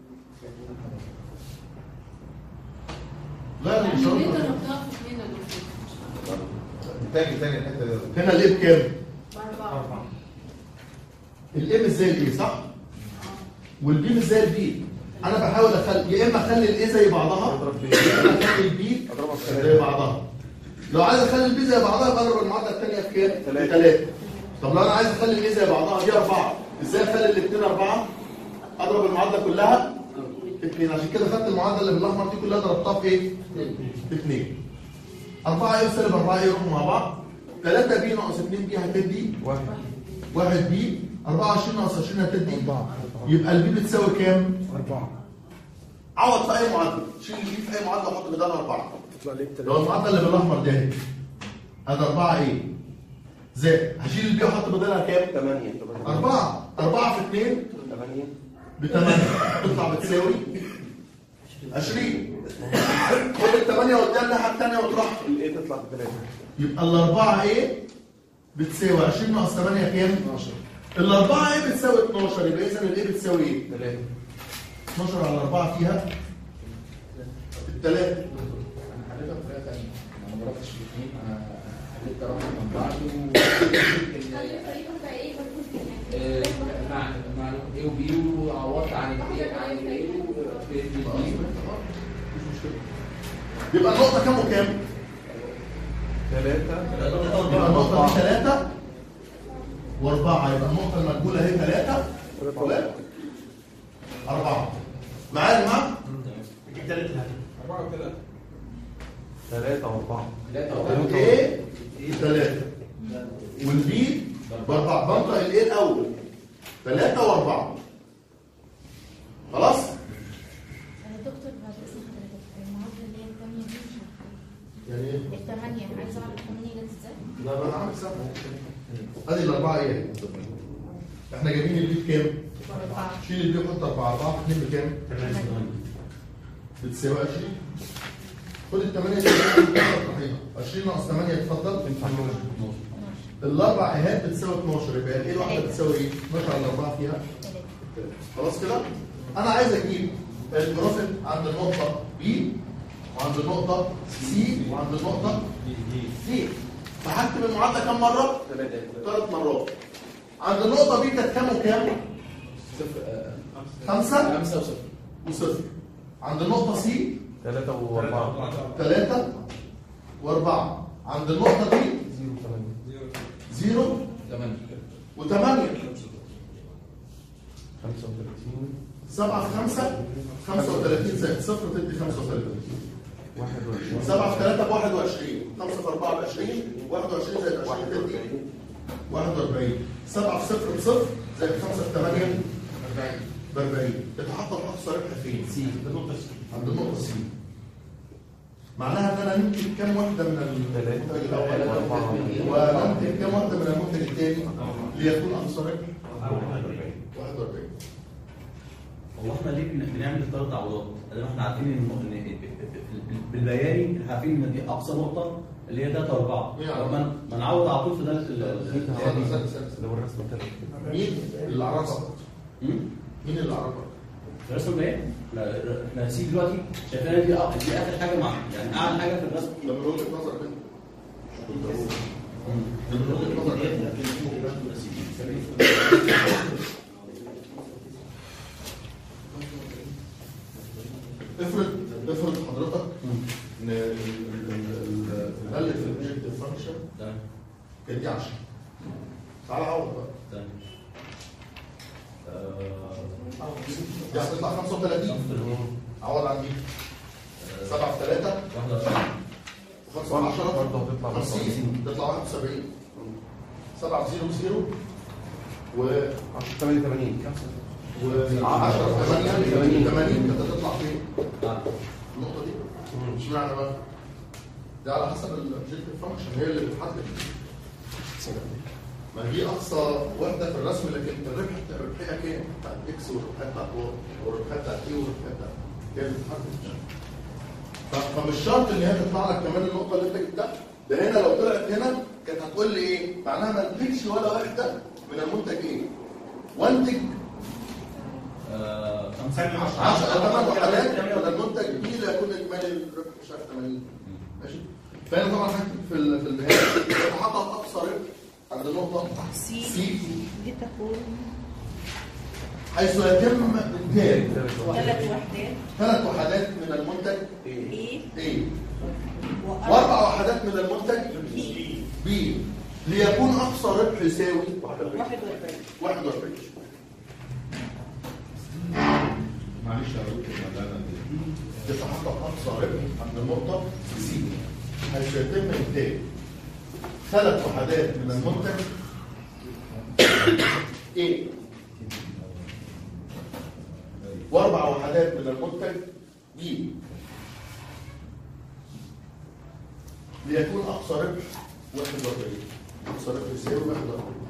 غير ليه الاشاره ضربتها في اثنين يا دكتور؟ تاني تاني الحته دي. هنا الايه بكام؟ بأربعة. الايه مش زي الايه صح؟ والبي مش زي البي. انا بحاول اخلي يا اما اخلي الايه زي بعضها يا اما اخلي البي زي بعضها. لو عايز اخلي البي زي بعضها يبقى اضرب المعادله الثانيه في كام؟ في ثلاثة. طب لو انا عايز اخلي الايه زي بعضها دي أربعة. ازاي اخلي الاثنين أربعة؟ اضرب المعادله كلها في اثنين. عشان كده خدت المعادله اللي بالاحمر دي كلها ضربتها في ايه؟ في اثنين. أربعة ايه وسالب أربعة ايه يروحوا مع بعض. ثلاثة بي ناقص اثنين بي هتدي واحد. واحد بي. أربعة وعشرين ناقص عشرين هتدي يبقى البي بتساوي كام؟ أربعة. عوض في اي معادله. شيل البي في اي معادله وحط بدالها أربعة. تطلع ليه بتلاتة. لو المعادله اللي بالاحمر دي اهي ادي أربعة ايه زائد هشيل البي واحط بدالها كام؟ ثمانية. أربعة. أربعة في اثنين ثمانية. بثمانية تطلع بتساوي عشرين. خد الثمانية قدام الناحية الثانية وتروح الايه تطلع بثلاثة. يبقى الأربعة إيه؟ بتساوي عشرين ناقص ثمانية كام؟ اتناشر. الأربعة إيه بتساوي اتناشر، يبقى إذا الإيه بتساوي إيه؟ ثلاثة. اتناشر على أربعة فيها الثلاثة. انا حليتها بطريقه ثانيه، انا ما ضربتش في اثنين، انا حليت رقم من بعض و مع مع اي وبي وعوضت عن الايه عن الايه في البي. يبقى النقطة كام وكام؟ ثلاثة. يبقى النقطة دي ثلاثة وأربعة، يبقى النقطة المجهولة هي ثلاثة ولا أربعة. معايا يا جماعة؟ أربعة وثلاثة. ثلاثة وأربعة. ثلاثة إيه؟ ثلاثة. والبي بأربعة. بنطق الإيه الأول. ثلاثة وأربعة. خلاص؟ انا دكتور بعد اذن حضرتك المعادله اللي هي الثانيه دي مش عارفه يعني إيه؟ الثمانيه، عايزه اعرف الثمانيه جت ازاي؟ لا ما أنا عامل سبعة. أدي الأربعة إيه؟ إحنا جايبين البي بكام؟ أربعة. شيل البي وحط أربعة. أربعة في اتنين بكام؟ بتساوي عشرين. خد الثمانية دي صحيحة. عشرين ناقص ثمانية اتفضل. الأربع إيهات بتساوي اتناشر، يبقى الإيه الواحدة بتساوي إيه؟ اتناشر على أربعة فيها ثلاثة. خلاص كده؟ أنا عايز أجيب البروفيت عند النقطة B وعند النقطة C وعند النقطة D. فهكتب المعادلة كم مرة؟ ثلاث مرات. عند النقطة B كانت كام وكام؟ صفر. خمسة خمسة وصفر وصفر. عند النقطة C ثلاثة وأربعة. ثلاثة وأربعة. عند النقطة دي زيرو ثمانية. زيرو ثمانية وثمانية. خمسة وثلاثين. سبعة في خمسة خمسة وثلاثين زائد صفر تدي خمسة وثلاثين. واحد وعشرين. سبعة في ثلاثة بواحد وعشرين. خمسة في أربعة بعشرين. واحد وعشرين زائد عشرين تدي واحد وأربعين. سبعة في صفر بصفر زائد خمسة في ثمانية بأربعين. يتحقق أقصى ربح فين؟ سي. عند النقطة سي. معناها ان انا ننتج كم واحده من المنتج الاول وننتج كم واحده من المنتج الثاني ليكون اقصى ربح واحد وأربعين. هو احنا ليه بن- بنعمل الثلاث تعويضات؟ لان احنا عارفين ان إن بالبياني احنا عارفين ان دي اقصى نقطه اللي هي ثلاثة أربعة. طب ما ما نعوض على طول في ده لو الرسم ثلاثة. مين اللي عرفك؟ مين اللي عرفك؟ في الرسم ده ايه؟ لا، احنا نسيب دلوقتي شايفين دي أق- دي اخر حاجه مع يعني اعلى حاجه في الرسم. ده من وجهه نظرك انت. من وجهة نظري إيه؟ افرض افرض حضرتك ان الالف الاوبجكتيف فانكشن تمام كان دي عشرة. تعالى عوض بقى. تمام. دي هتطلع خمسة وثلاثين. عوض عن دي. سبعة في ثلاثة واحد وعشرين. خمسة في عشرة برضه هتطلع خمسين. تطلع واحد وسبعين. سبعة في زيرو زيرو و ثمانية ثمانين. و10 ثمانية ثمانين كانت هتطلع فين؟ آه. النقطة دي. مش معنى بقى. ده على حسب الاوبجكتيف فانكشن هي اللي بتحدد. ما هي اقصى وحده في الرسم، لكن الربح الربحيه كام؟ بتاعت اكس والربحيه بتاعت واي والربحيه بتاعت اي والربحيه بتاعت هي اللي بتحدد. ف- فمش شرط ان هي تطلع لك كمان النقطه اللي انت جبتها. ده هنا لو طلعت هنا كانت هتقول لي ايه؟ معناها ما انتجش ولا واحده من المنتج ايه؟ وانتج آه، خمسة عشرة ثمان وحدات من المنتج بي ليكون اجمالي الربح مش عارف ثمانين. ماشي؟ فهنا طبعا هكتب في ال- في البيان يتحقق اقصى ربح عند النقطه سي سي لتكون حيث يتم انتاج ثلاث وحدات ثلاث وحدات من المنتج ايه A واربع وحدات من المنتج B ليكون اقصى ربح يساوي واحد وأربعين. واحد وأربعين. معلش يا دكتور يتحقق اقصى ربح عند النقطه C حيث يتم انتاج ثلاث وحدات من المنتج A واربع وحدات من المنتج B ليكون اقصى ربح واحد وأربعين. اقصى ربح يساوي واحد وأربعين.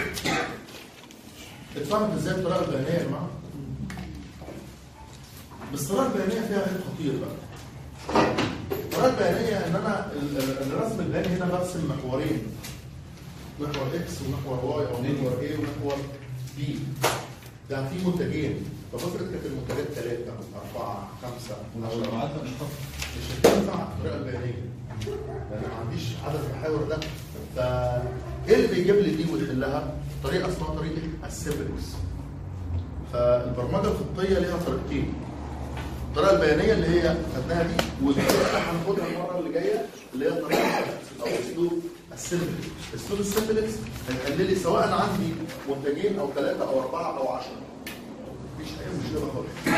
اتفهمت ازاي الطريقه البيانيه يا جماعه؟ بس الطريقه البيانيه فيها عيب خطير بقى. الطريقه البيانيه ان انا الرسم البياني هنا برسم محورين، محور اكس ومحور واي او محور اي ومحور بي. ده في منتجين، فبفرض كانت المنتجات ثلاثه اربعه خمسه عشره مش هتنفع الطريقه البيانيه. يعني ما عنديش عدد المحاور ده. فايه اللي بيجيب لي دي ويحلها؟ طريقه اسمها طريقه السيمبلكس. فالبرمجه الخطيه ليها طريقتين. الطريقه البيانيه اللي هي خدناها دي، والطريقه اللي هناخدها المره اللي جايه اللي هي طريقه او اسلوب السيمبلكس. اسلوب السيمبلكس هيحل لي سواء عندي منتجين او ثلاثه او اربعه او عشره. مفيش اي مشكله خالص.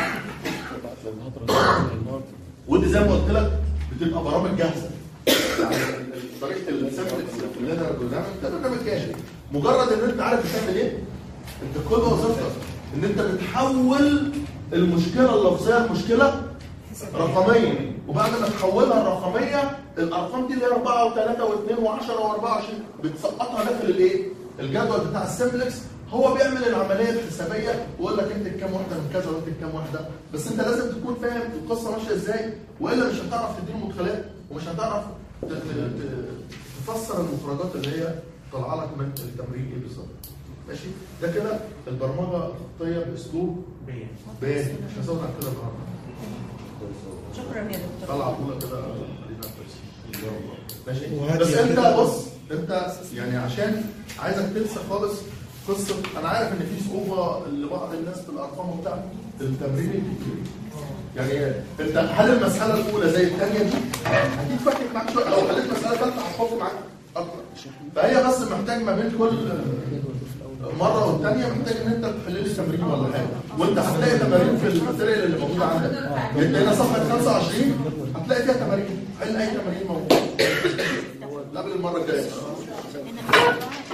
ودي زي ما قلت لك بتبقى برامج جاهزه. يعني طريقه السيمبلكس اللي انا برنامج ده برنامج جاهز. مجرد ان انت عارف بتعمل ايه، انت كل وظيفتك ان انت بتحول المشكله اللفظيه لمشكله رقميه، وبعد ما تحولها الرقميه الارقام دي اللي هي اربعه وثلاثه واثنين وعشره واربعه وعشرين بتسقطها داخل الايه؟ الجدول بتاع السيمبلكس. هو بيعمل العمليه الحسابيه ويقول لك انت كام واحده من كذا وانت كام واحده، بس انت لازم تكون فاهم القصه ماشيه ازاي، والا مش هتعرف تديله مدخلات ومش هتعرف تفسر المخرجات اللي هي طالعه لك من التمرين ايه بالظبط. ماشي؟ ده كده البرمجه الخطيه باسلوب بياني. مش هزود عن كده النهارده. شكرا يا دكتور. طلع طوله كده ماشي. بس انت بص انت يعني عشان عايزك تنسى خالص قصه. انا عارف ان في صعوبه لبعض الناس في الارقام وبتاع التمرين الكتير. يعني انت هل المساله الاولى زي الثانيه دي اكيد فكت معاك شويه، لو حليت مساله ثالثه هتحط معاك اكتر. فهي بس محتاج ما بين كل مره والثانيه محتاج ان انت تحل لي تمرين ولا حاجه، وانت هتلاقي تمارين في الماتيريال اللي موجوده عندك. انت هنا صفحه خمسه وعشرين هتلاقي فيها تمارين، حل اي تمارين موجوده قبل المره الجايه.